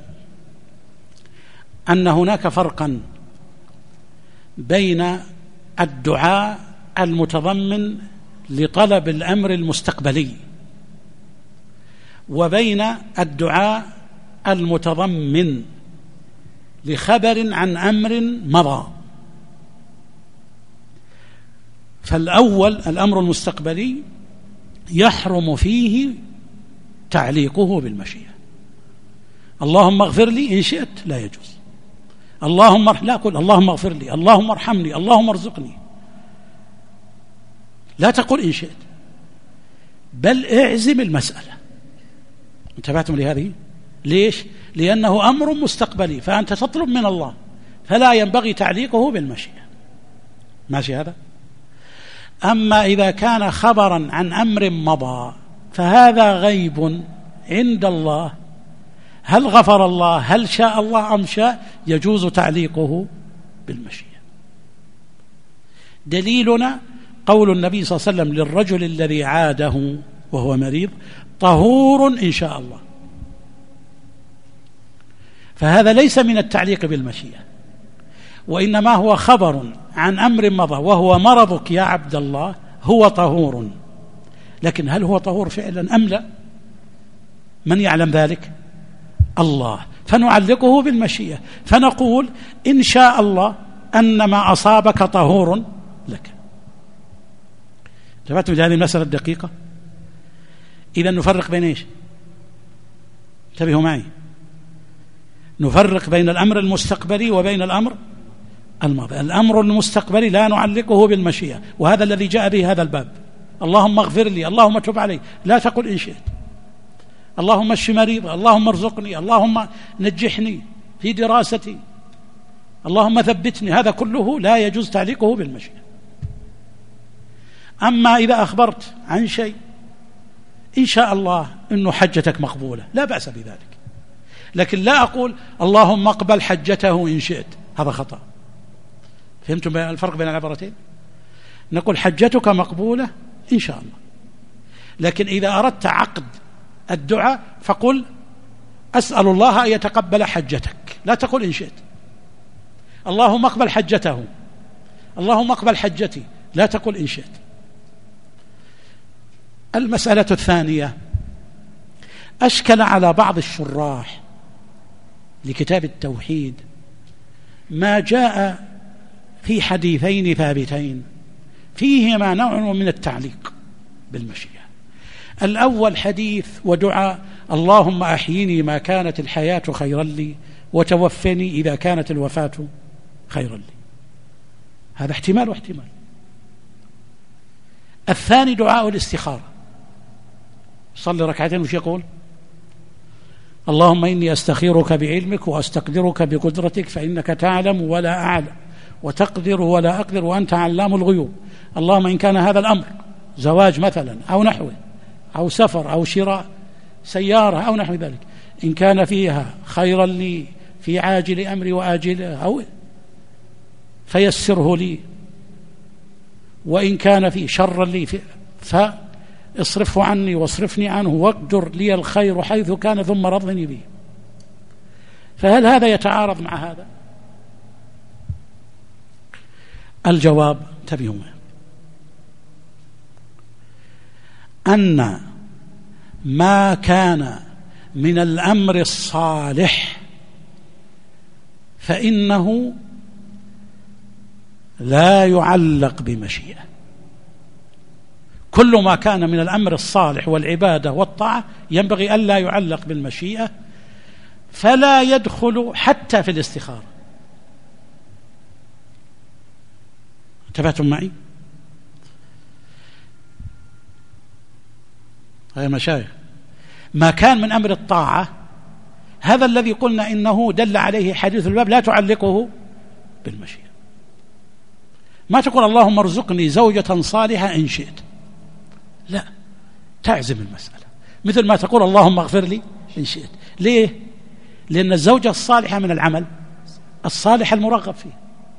أن هناك فرقا بين الدعاء المتضمن لطلب الأمر المستقبلي وبين الدعاء المتضمن لخبر عن أمر مضى. فالأول الأمر المستقبلي يحرم فيه تعليقه بالمشيئة، اللهم اغفر لي إن شئت لا يجوز، لا أقول اللهم اغفر لي اللهم ارحمني اللهم ارزقني، لا تقول إن شئت، بل اعزم المسألة. انتبهتم لهذه؟ ليش؟ لأنه أمر مستقبلي، فأنت تطلب من الله، فلا ينبغي تعليقه بالمشيئة. ماشي هذا؟ أما إذا كان خبرا عن أمر مضى فهذا غيب عند الله، هل غفر الله هل شاء الله أم شاء، يجوز تعليقه بالمشيئة. دليلنا قول النبي صلى الله عليه وسلم للرجل الذي عاده وهو مريض طهور إن شاء الله، فهذا ليس من التعليق بالمشيئة، وإنما هو خبر عن أمر مضى، وهو مرضك يا عبد الله هو طهور، لكن هل هو طهور فعلا أم لا؟ من يعلم ذلك؟ الله. فنعلقه بالمشيئة، فنقول إن شاء الله أن ما أصابك طهور لك. انتبهتم لهذه المسألة الدقيقة؟ إذا نفرق بين إيش؟ انتبهوا معي، نفرق بين الأمر المستقبلي وبين الأمر الماضي. الأمر المستقبلي لا نعلقه بالمشيئة، وهذا الذي جاء به هذا الباب، اللهم اغفر لي اللهم تب علي، لا تقل إن شئت، اللهم اشف مريضا اللهم ارزقني اللهم نجحني في دراستي اللهم ثبتني، هذا كله لا يجوز تعليقه بالمشيئة. أما إذا أخبرت عن شيء إن شاء الله إنه حجتك مقبولة لا بأس بذلك، لكن لا أقول اللهم اقبل حجته إن شئت، هذا خطأ. فهمتم الفرق بين العبارتين؟ نقول حجتك مقبولة إن شاء الله، لكن إذا أردت عقد الدعاء فقل أسأل الله أن يتقبل حجتك، لا تقول إن شئت. اللهم اقبل حجته اللهم اقبل حجتي، لا تقول إن شئت. المسألة الثانية، أشكل على بعض الشراح لكتاب التوحيد ما جاء في حديثين ثابتين فيهما نوع من التعليق بالمشيئة. الأول حديث ودعاء: اللهم أحيني ما كانت الحياة خيرا لي وتوفني إذا كانت الوفاة خيرا لي. هذا احتمال واحتمال. الثاني دعاء الاستخارة، صلي ركعتين وش يقول؟ اللهم إني أستخيرك بعلمك وأستقدرك بقدرتك فإنك تعلم ولا أعلم وتقدر ولا أقدر وأنت علام الغيوب. اللهم إن كان هذا الأمر زواج مثلا أو نحوه أو سفر أو شراء سيارة أو نحو ذلك، إن كان فيها خيرا لي في عاجل أمري وآجله أو فيسره لي، وإن كان فيه شرا لي فاصرفه عني واصرفني عنه واقدر لي الخير حيث كان ثم رضني به. فهل هذا يتعارض مع هذا؟ الجواب انتبهوا أن ما كان من الأمر الصالح فإنه لا يعلق بمشيئة. كل ما كان من الأمر الصالح والعبادة والطاعة ينبغي ألا يعلق بالمشيئة، فلا يدخل حتى في الاستخارة. انتبهتم معي؟ يا مشايخ، ما كان من أمر الطاعة هذا الذي قلنا إنه دل عليه حديث الباب لا تعلقه بالمشيئة. ما تقول اللهم ارزقني زوجة صالحة إن شئت، لا، تعزم المسألة، مثل ما تقول اللهم اغفر لي إن شئت. ليه؟ لأن الزوجة الصالحة من العمل الصالح المرغب فيه،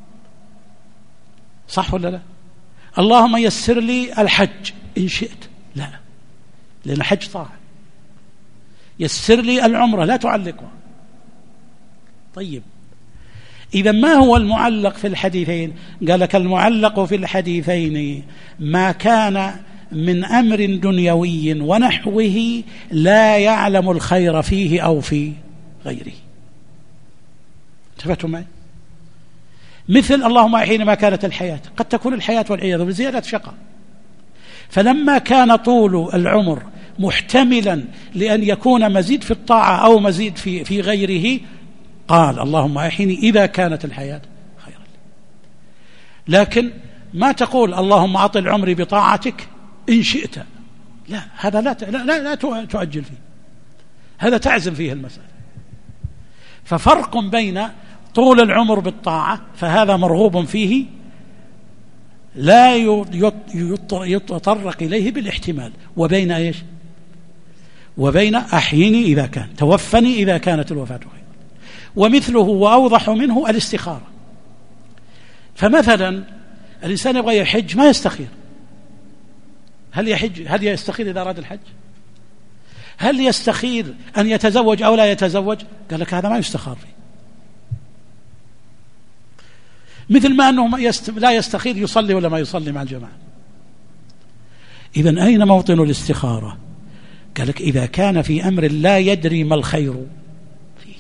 صح ولا لا؟ اللهم يسر لي الحج إن شئت، لا، لأن الحج طاعة. يسر لي العمرة، لا تعلقها. طيب، إذا ما هو المعلق في الحديثين؟ قال لك المعلق في الحديثين ما كان من أمر دنيوي ونحوه لا يعلم الخير فيه أو في غيره. انتبهتم معي؟ مثل اللهم أحيني ما كانت الحياة، قد تكون الحياة والعياذ بالله زيادة شقاء، فلما كان طول العمر محتملا لأن يكون مزيد في الطاعة أو مزيد في غيره، قال اللهم أحيني إذا كانت الحياة خيرا لي. لكن ما تقول اللهم أطل عمري بطاعتك إن شئت، لا، هذا لا تؤجل فيه، هذا تعزم فيه المسألة. ففرق بين طول العمر بالطاعة فهذا مرغوب فيه لا يتطرق إليه بالاحتمال، وبين إيش؟ وبين أحيني إذا كان، توفني إذا كانت الوفاة خيرا. ومثله وأوضح منه الاستخارة. فمثلا الإنسان يبغى يحج ما يستخير، هل يستخير إذا أراد الحج؟ هل يستخير أن يتزوج أو لا يتزوج؟ قال لك هذا ما يستخار فيه. مثل ما أنه لا يستخير يصلي ولا ما يصلي مع الجماعة. إذن أين موطن الاستخارة؟ قال لك إذا كان في أمر لا يدري ما الخير فيه،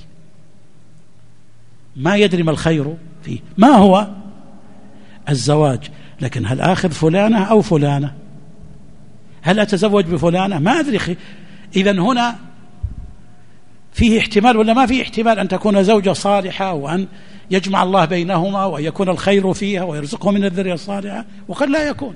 ما يدري ما الخير فيه. ما هو الزواج؟ لكن هل آخذ فلانة أو فلانة؟ هل أتزوج بفلانة؟ ما أدري. إذن هنا فيه احتمال ولا ما فيه احتمال أن تكون زوجة صالحة وأن يجمع الله بينهما ويكون الخير فيها ويرزقه من الذرية الصالحة، وقد لا يكون.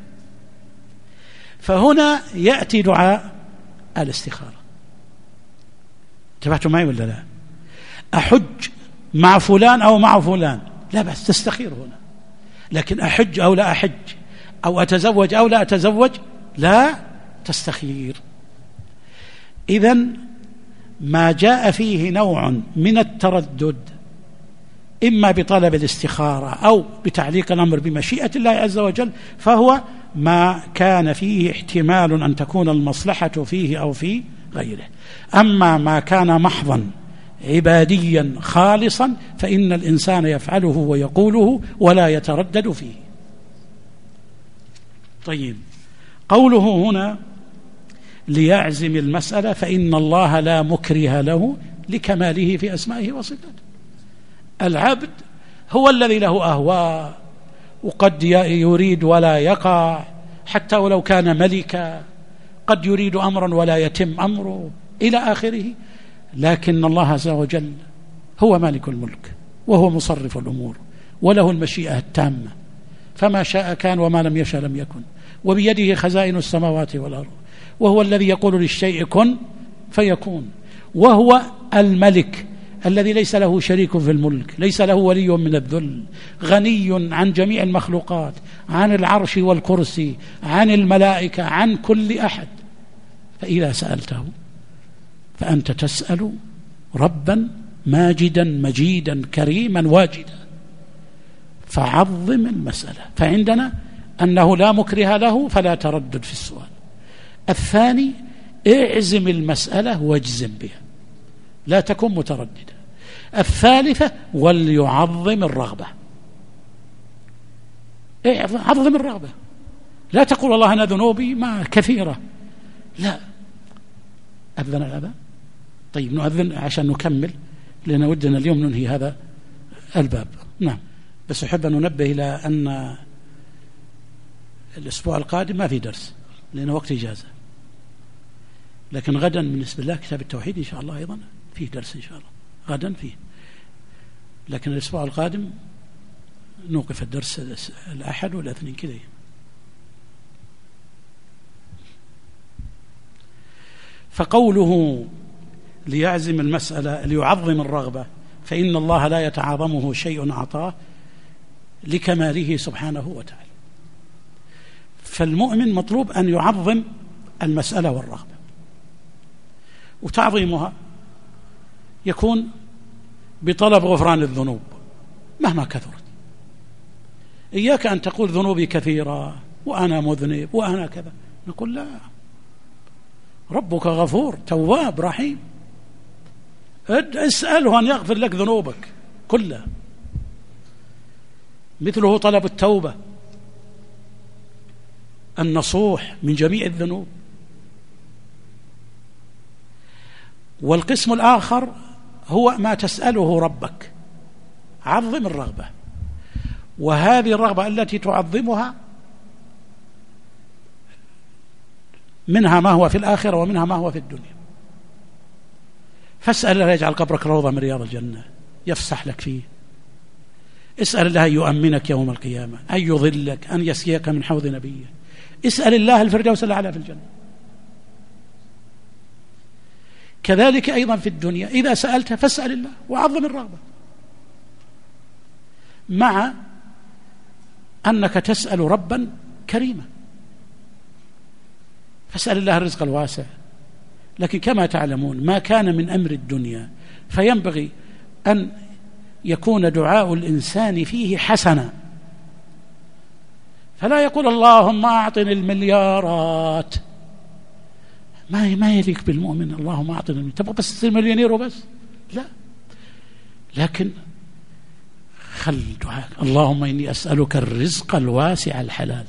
فهنا يأتي دعاء الاستخارة. انتبهتوا معي ولا لا؟ أحج مع فلان أو مع فلان، لا بس تستخير هنا. لكن أحج أو لا أحج، أو أتزوج أو لا أتزوج، لا تستخير. إذن ما جاء فيه نوع من التردد إما بطلب الاستخارة أو بتعليق الأمر بمشيئة الله عز وجل، فهو ما كان فيه احتمال أن تكون المصلحة فيه أو في غيره. أما ما كان محضا عباديا خالصا فإن الإنسان يفعله ويقوله ولا يتردد فيه. طيب، قوله هنا ليعزم المسألة فإن الله لا مكره له لكماله في أسمائه وصفاته. العبد هو الذي له أهواء وقد يريد ولا يقع، حتى ولو كان ملكا قد يريد أمرا ولا يتم أمره إلى آخره. لكن الله عز وجل هو مالك الملك وهو مصرف الأمور وله المشيئة التامة، فما شاء كان وما لم يشاء لم يكن، وبيده خزائن السماوات والأرض، وهو الذي يقول للشيء كن فيكون، وهو الملك الذي ليس له شريك في الملك، ليس له ولي من الذل، غني عن جميع المخلوقات، عن العرش والكرسي، عن الملائكة، عن كل أحد. فإذا سألته فأنت تسأل ربا ماجدا مجيدا كريما واجدا، فعظم المسألة. فعندنا أنه لا مكره له فلا تردد في السؤال. الثاني اعزم المسألة واجزم بها، لا تكن مترددا. الثالثة وليعظم الرغبة، عظم الرغبة، لا تقول والله أنا ذنوبي ما كثيرة، لا. أذن الأذان؟ طيب نؤذن عشان نكمل، لأن ودنا اليوم ننهي هذا الباب. نعم، بس أحب أن ننبه إلى أن الأسبوع القادم ما في درس لأنه وقت إجازة، لكن غدا بالنسبة الله كتاب التوحيد إن شاء الله أيضا فيه درس إن شاء الله، غدا فيه. لكن الأسبوع القادم نوقف الدرس الأحد والاثنين كذا. فقوله ليعزم المسألة ليعظم الرغبة، فإن الله لا يتعاظمه شيء أعطاه لكماله سبحانه وتعالى. فالمؤمن مطلوب أن يعظم المسألة والرغبة، وتعظيمها يكون بطلب غفران الذنوب مهما كثرت. إياك أن تقول ذنوبي كثيرة وأنا مذنب وأنا كذا، نقول لا، ربك غفور تواب رحيم، اسأله أن يغفر لك ذنوبك كلها. مثله طلب التوبة النصوح من جميع الذنوب. والقسم الآخر هو ما تسأله ربك، عظم الرغبة، وهذه الرغبة التي تعظمها منها ما هو في الآخرة ومنها ما هو في الدنيا. فاسأل الله يجعل قبرك روضة من رياض الجنة يفسح لك فيه، اسأل الله أن يؤمنك يوم القيامة، أن يظلك، أن يسقيك من حوض نبيه، اسأل الله الفردوس الأعلى في الجنة. كذلك أيضا في الدنيا إذا سألت فاسأل الله وعظم الرغبة، مع أنك تسأل ربا كريما، فاسأل الله الرزق الواسع. لكن كما تعلمون ما كان من أمر الدنيا فينبغي أن يكون دعاء الإنسان فيه حسنا، فلا يقول اللهم أعطني المليارات، ما يليق بالمؤمن اللهم أعطني المليارات، تبغى بس تصير مليونير وبس، لا. لكن خل دعاء اللهم إني أسألك الرزق الواسع الحلال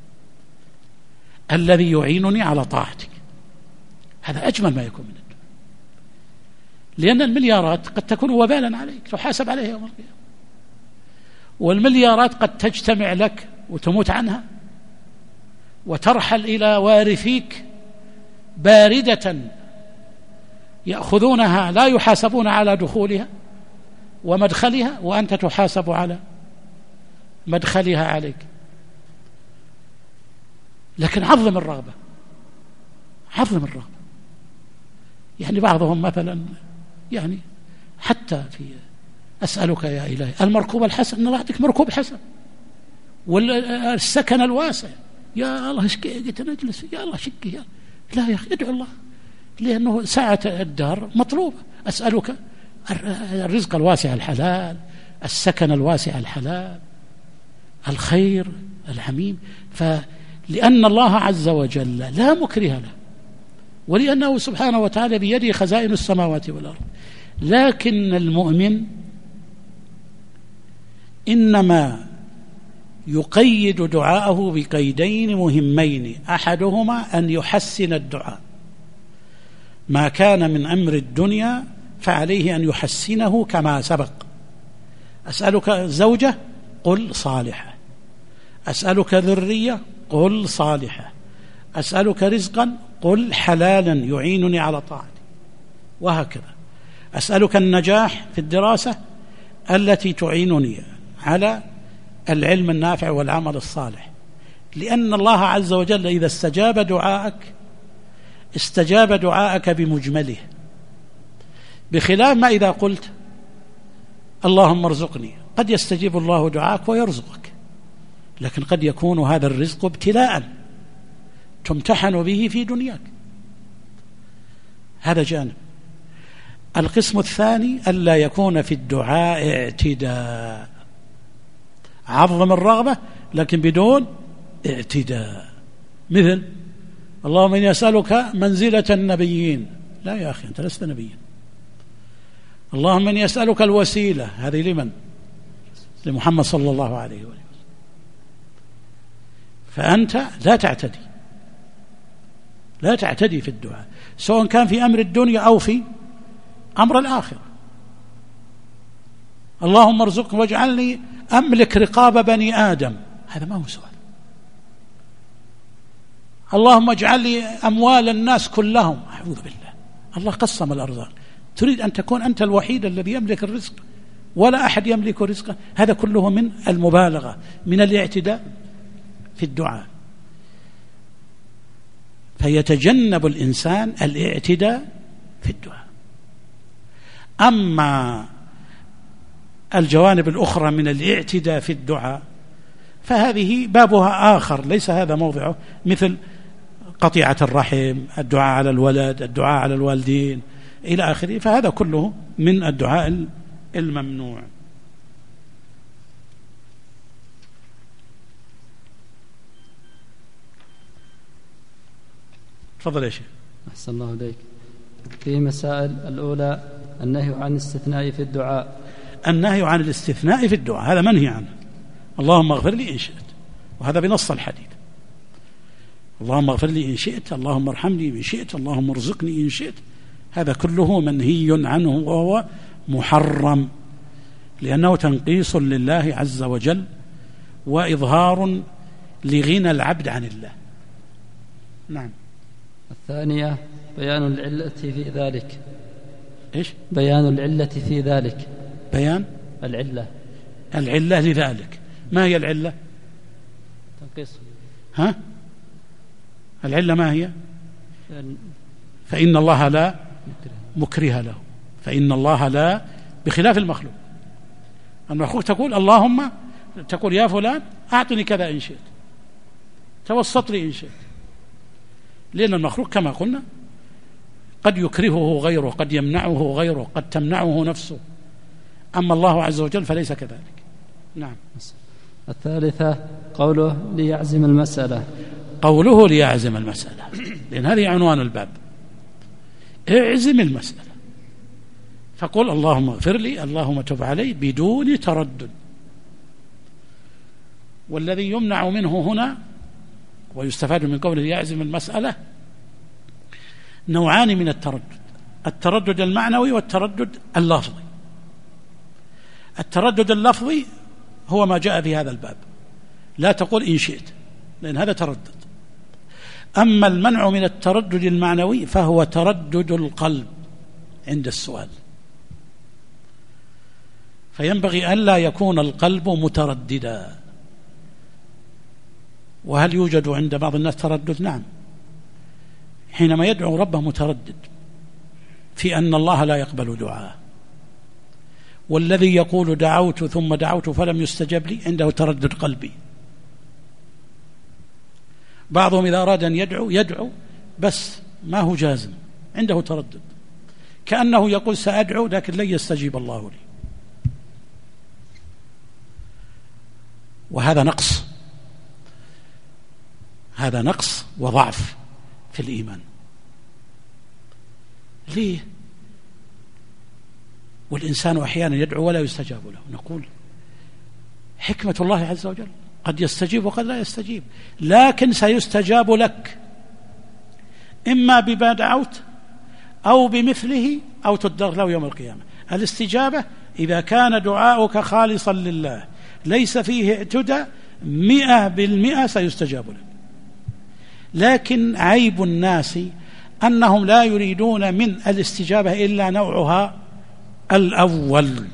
الذي يعينني على طاعتك، هذا أجمل ما يكون من الدنيا. لأن المليارات قد تكون وبالا عليك تحاسب عليها يوم القيامة، والمليارات قد تجتمع لك وتموت عنها وترحل إلى وارثيك باردة يأخذونها لا يحاسبون على دخولها ومدخلها، وأنت تحاسب على مدخلها عليك. لكن عظم الرغبة، عظم الرغبة. يعني بعضهم مثلا يعني حتى في أسألك يا إلهي المركوب الحسن، الله يعطيك مركوب حسن، والسكن الواسع، يا الله اشكيت نجلس، يا الله شكي، لا يا أخي ادعو الله، لأنه ساعة الدار مطلوبة. أسألك الرزق الواسع الحلال، السكن الواسع الحلال، الخير العميم. فلأن الله عز وجل لا مكره له، ولأنه سبحانه وتعالى بيده خزائن السماوات والأرض. لكن المؤمن إنما يقيد دعاءه بقيدين مهمين، أحدهما أن يحسن الدعاء، ما كان من أمر الدنيا فعليه أن يحسنه كما سبق. أسألك زوجة قل صالحة، أسألك ذرية قل صالحة، أسألك رزقا قل حلالا يعينني على طاعتي، وهكذا. أسألك النجاح في الدراسة التي تعينني على العلم النافع والعمل الصالح، لأن الله عز وجل إذا استجاب دعاءك بمجمله، بخلاف ما إذا قلت اللهم ارزقني، قد يستجيب الله دعاءك ويرزقك، لكن قد يكون هذا الرزق ابتلاء تمتحن به في دنياك. هذا جانب. القسم الثاني ألا يكون في الدعاء اعتداء، عظم الرغبة لكن بدون اعتداء، مثل اللهم إني أسألك منزلة النبيين، لا يا أخي أنت لست نبيا. اللهم إني أسألك الوسيلة، هذه لمن؟ لمحمد صلى الله عليه وسلم. فأنت لا تعتدي في الدعاء، سواء كان في أمر الدنيا أو في أمر الآخرة. اللهم ارزقني واجعلني أملك رقاب بني آدم، هذا ما هو سؤال. اللهم اجعل لي أموال الناس كلهم، أعوذ بالله، الله قسم الأرزاق، تريد أن تكون أنت الوحيد الذي يملك الرزق ولا أحد يملك رزقه؟ هذا كله من المبالغة، من الاعتداء في الدعاء. فيتجنب الإنسان الاعتداء في الدعاء. أما الجوانب الأخرى من الاعتداء في الدعاء فهذه بابها آخر، ليس هذا موضعه، مثل قطيعة الرحم، الدعاء على الولد، الدعاء على الوالدين إلى آخره، فهذا كله من الدعاء الممنوع. تفضل يا شيخ. أحسن الله إليك. في مسائل الأولى النهي عن الاستثناء في الدعاء. النهي عن الاستثناء في الدعاء هذا منهي عنه. اللهم اغفر لي إن شئت، وهذا بنص الحديث. اللهم اغفر لي إن شئت، اللهم ارحمني إن شئت، اللهم ارزقني إن شئت، هذا كله منهي عنه وهو محرم، لأنه تنقيص لله عز وجل وإظهار لغنى العبد عن الله. نعم. الثانية بيان العلة في ذلك. إيش؟ بيان العلة في ذلك. بيان العلة لذلك. ما هي العلة؟ تنقيص. ها؟ العلة ما هي؟ فإن الله لا مكره له، فإن الله لا، بخلاف المخلوق. المخلوق تقول اللهم، تقول يا فلان أعطني كذا إن شئت، توسط لي إن شئت، لأن المخلوق كما قلنا قد يكرهه غيره، قد يمنعه غيره، قد تمنعه نفسه، أما الله عز وجل فليس كذلك. نعم. الثالثة قوله ليعزم المسألة. قوله ليعزم المسألة، لأن هذه عنوان الباب، اعزم المسألة، فقل اللهم اغفر لي، اللهم تب علي، بدون تردد. والذي يمنع منه هنا ويستفاد من قوله ليعزم المسألة نوعان من التردد: التردد المعنوي والتردد اللفظي. التردد اللفظي هو ما جاء في هذا الباب، لا تقول إن شئت، لأن هذا تردد. أما المنع من التردد المعنوي فهو تردد القلب عند السؤال، فينبغي أن لا يكون القلب مترددا. وهل يوجد عند بعض الناس تردد؟ نعم، حينما يدعو ربه متردد في أن الله لا يقبل دعاءه، والذي يقول دعوت ثم دعوت فلم يستجب لي عنده تردد قلبي. بعضهم إذا أراد أن يدعو بس ما هو جازم، عنده تردد، كأنه يقول سأدعو لكن لن يستجيب الله لي، وهذا نقص، هذا نقص وضعف في الإيمان. ليه؟ والإنسان أحيانا يدعو ولا يستجاب له، نقول حكمة الله عز وجل، قد يستجيب وقد لا يستجيب، لكن سيستجاب لك إما بما دعوت أو بمثله أو تدر له يوم القيامة. الاستجابة إذا كان دعاؤك خالصا لله ليس فيه اعتداء 100% سيستجاب لك، لكن عيب الناس أنهم لا يريدون من الاستجابة إلا نوعها الأول.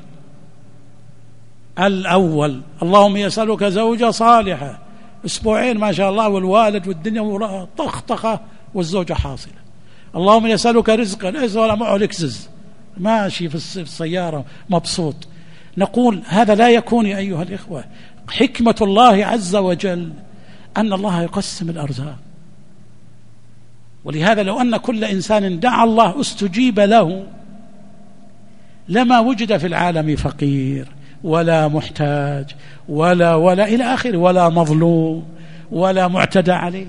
اللهم يسألك زوجة صالحة، أسبوعين ما شاء الله والوالد والدنيا طخطخة والزوجة حاصلة. اللهم يسألك رزقا، ولا معه لكزز ماشي في السيارة مبسوط. نقول هذا لا يكون يا أيها الإخوة. حكمة الله عز وجل أن الله يقسم الأرزاق، ولهذا لو أن كل إنسان دعا الله استجيب له لما وجد في العالم فقير ولا محتاج ولا إلى آخره، ولا مظلوم ولا معتدى عليه.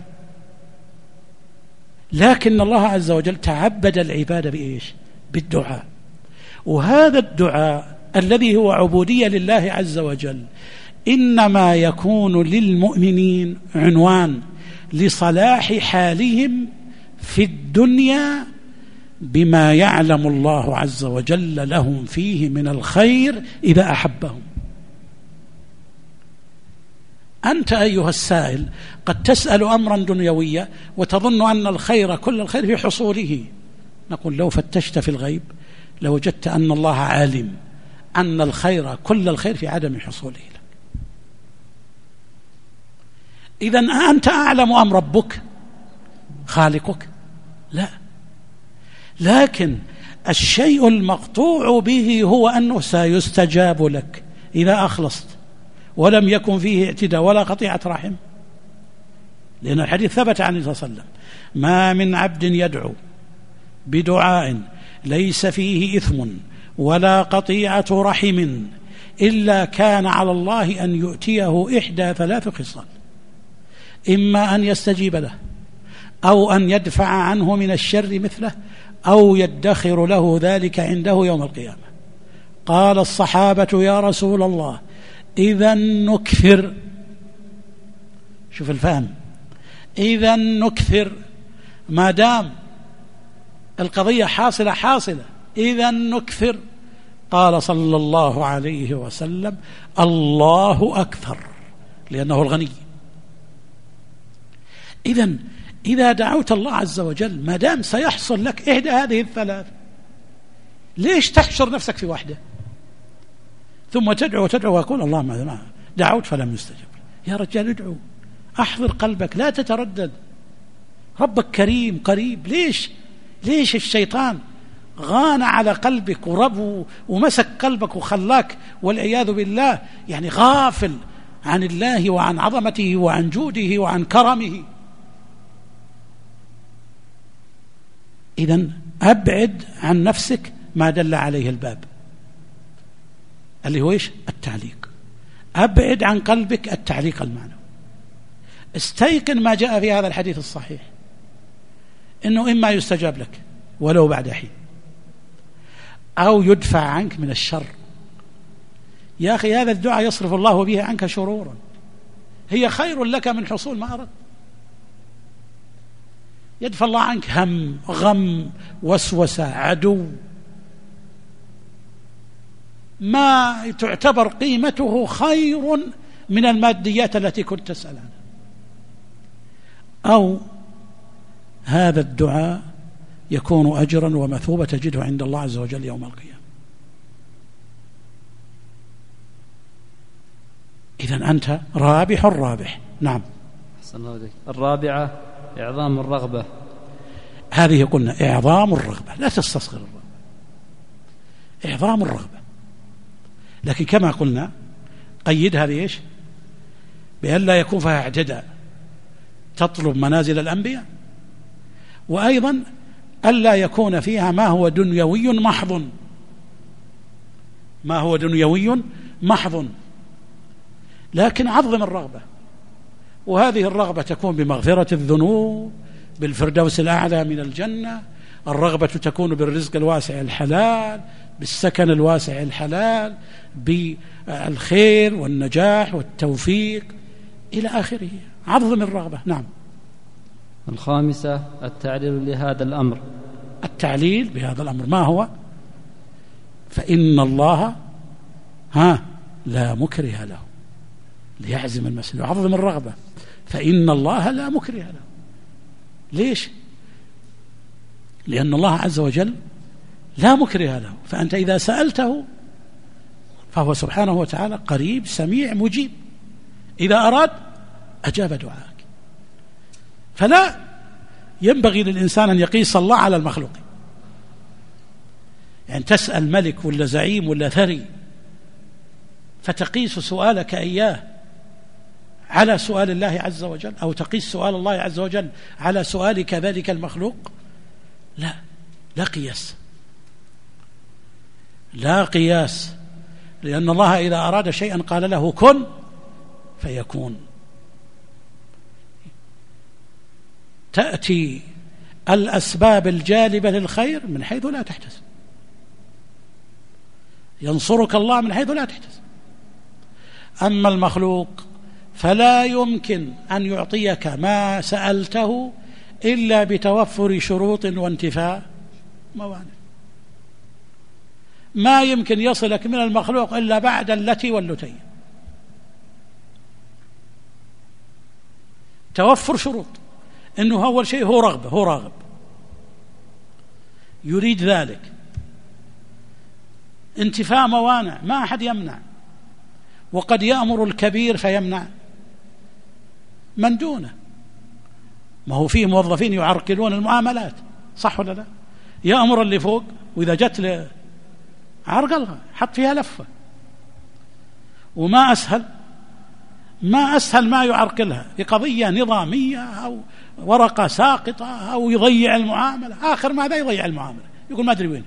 لكن الله عز وجل تعبد العبادة بإيش؟ بالدعاء. وهذا الدعاء الذي هو عبودية لله عز وجل إنما يكون للمؤمنين عنوان لصلاح حالهم في الدنيا بما يعلم الله عز وجل لهم فيه من الخير إذا أحبهم. أنت أيها السائل قد تسأل أمرا دنيويا وتظن أن الخير كل الخير في حصوله. نقول لو فتشت في الغيب لوجدت أن الله عالم أن الخير كل الخير في عدم حصوله لك. إذن أنت أعلم أم ربك خالقك؟ لا. لكن الشيء المقطوع به هو أنه سيستجاب لك إذا أخلصت ولم يكن فيه اعتداء ولا قطيعة رحم، لأن الحديث ثبت عن النبي صلى الله عليه وسلم: ما من عبد يدعو بدعاء ليس فيه إثم ولا قطيعة رحم إلا كان على الله أن يؤتيه إحدى ثلاث خصال: إما أن يستجيب له، أو أن يدفع عنه من الشر مثله، أو يدخر له ذلك عنده يوم القيامة. قال الصحابة: يا رسول الله إذا نكثر. شوف الفهم، إذا نكثر ما دام القضية حاصلة إذا نكثر. قال صلى الله عليه وسلم: الله أكثر، لأنه الغني. إذن إذا دعوت الله عز وجل ما دام سيحصل لك إحدى هذه الثلاث، ليش تحشر نفسك في واحدة ثم تدعو ويقول الله ما دعوت فلم يستجب؟ يا رجال ادعو، أحضر قلبك، لا تتردد، ربك كريم قريب. ليش الشيطان غان على قلبك وربه ومسك قلبك وخلاك والعياذ بالله يعني غافل عن الله وعن عظمته وعن جوده وعن كرمه؟ إذن أبعد عن نفسك ما دل عليه الباب اللي هو إيش؟ التعليق. أبعد عن قلبك التعليق المعنوي. استيقن ما جاء في هذا الحديث الصحيح إنه إما يستجاب لك ولو بعد حين، أو يدفع عنك من الشر. يا أخي هذا الدعاء يصرف الله به عنك شرورا هي خير لك من حصول ما أردت. يدفع الله عنك هم، غم، وسوسة، عدو، ما تعتبر قيمته خير من الماديات التي كنت تسأل عنها. أو هذا الدعاء يكون أجرا ومثوبة تجده عند الله عز وجل يوم القيامة. إذن أنت رابح. نعم. الرابعة إعظام الرغبة. هذه قلنا إعظام الرغبة، لا تستصغر الرغبة، إعظام الرغبة. لكن كما قلنا قيدها بإيش؟ بأن لا يكون فيها اعتداء، تطلب منازل الأنبياء، وأيضا ألا يكون فيها ما هو دنيوي محض، لكن عظم الرغبة. وهذه الرغبة تكون بمغفرة الذنوب، بالفردوس الأعلى من الجنة. الرغبة تكون بالرزق الواسع الحلال، بالسكن الواسع الحلال، بالخير والنجاح والتوفيق إلى آخره. عظم الرغبة. نعم. الخامسة التعليل لهذا الأمر. التعليل بهذا الأمر ما هو؟ فإن الله لا مكره له، ليعزم المسألة وعظم الرغبة. فإن الله لا مكره له، ليش؟ لأن الله عز وجل لا مكره له، فأنت إذا سألته فهو سبحانه وتعالى قريب سميع مجيب، إذا أراد أجاب دعاءك. فلا ينبغي للإنسان أن يقيس الله على المخلوق، يعني تسأل ملك ولا زعيم ولا ثري فتقيس سؤالك إياه على سؤال الله عز وجل، أو تقيس سؤال الله عز وجل على سؤالك ذلك المخلوق. لا قياس، لا قياس، لأن الله إذا أراد شيئا قال له كن فيكون. تأتي الأسباب الجالبة للخير من حيث لا تحتسب، ينصرك الله من حيث لا تحتسب. أما المخلوق فلا يمكن أن يعطيك ما سألته إلا بتوفر شروط وانتفاء موانع. ما يمكن يصلك من المخلوق إلا بعد التي واللتين، توفر شروط، إنه أول شيء هو رغبة، هو راغب يريد ذلك، انتفاء موانع، ما أحد يمنع، وقد يأمر الكبير فيمنع من دونه. ما هو فيه موظفين يعرقلون المعاملات، صح ولا لا؟ يأمر اللي فوق، وإذا جت له عرقلها حط فيها لفة، وما أسهل ما يعرقلها بقضية نظامية أو ورقة ساقطة أو يضيع المعاملة، آخر ماذا يضيع المعاملة، يقول ما أدري وين.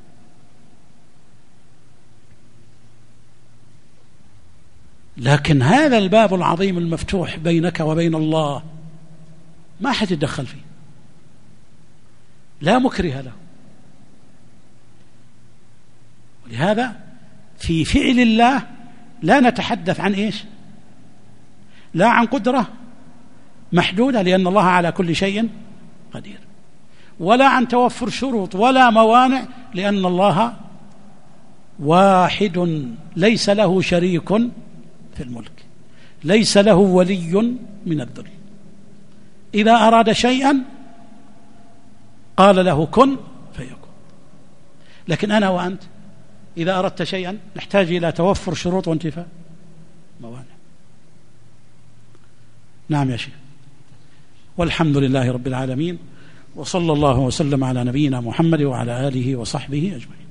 لكن هذا الباب العظيم المفتوح بينك وبين الله ما حد يتدخل فيه، لا مكره له. ولهذا في فعل الله لا نتحدث عن إيش؟ لا عن قدرة محدودة لأن الله على كل شيء قدير، ولا عن توفر شروط ولا موانع لأن الله واحد ليس له شريك في الملك، ليس له ولي من الذل. إذا أراد شيئا قال له كن فيكون. لكن أنا وأنت إذا أردت شيئا نحتاج إلى توفر شروط وانتفاء موانع. نعم يا شيخ. والحمد لله رب العالمين، وصلى الله وسلم على نبينا محمد وعلى آله وصحبه أجمعين.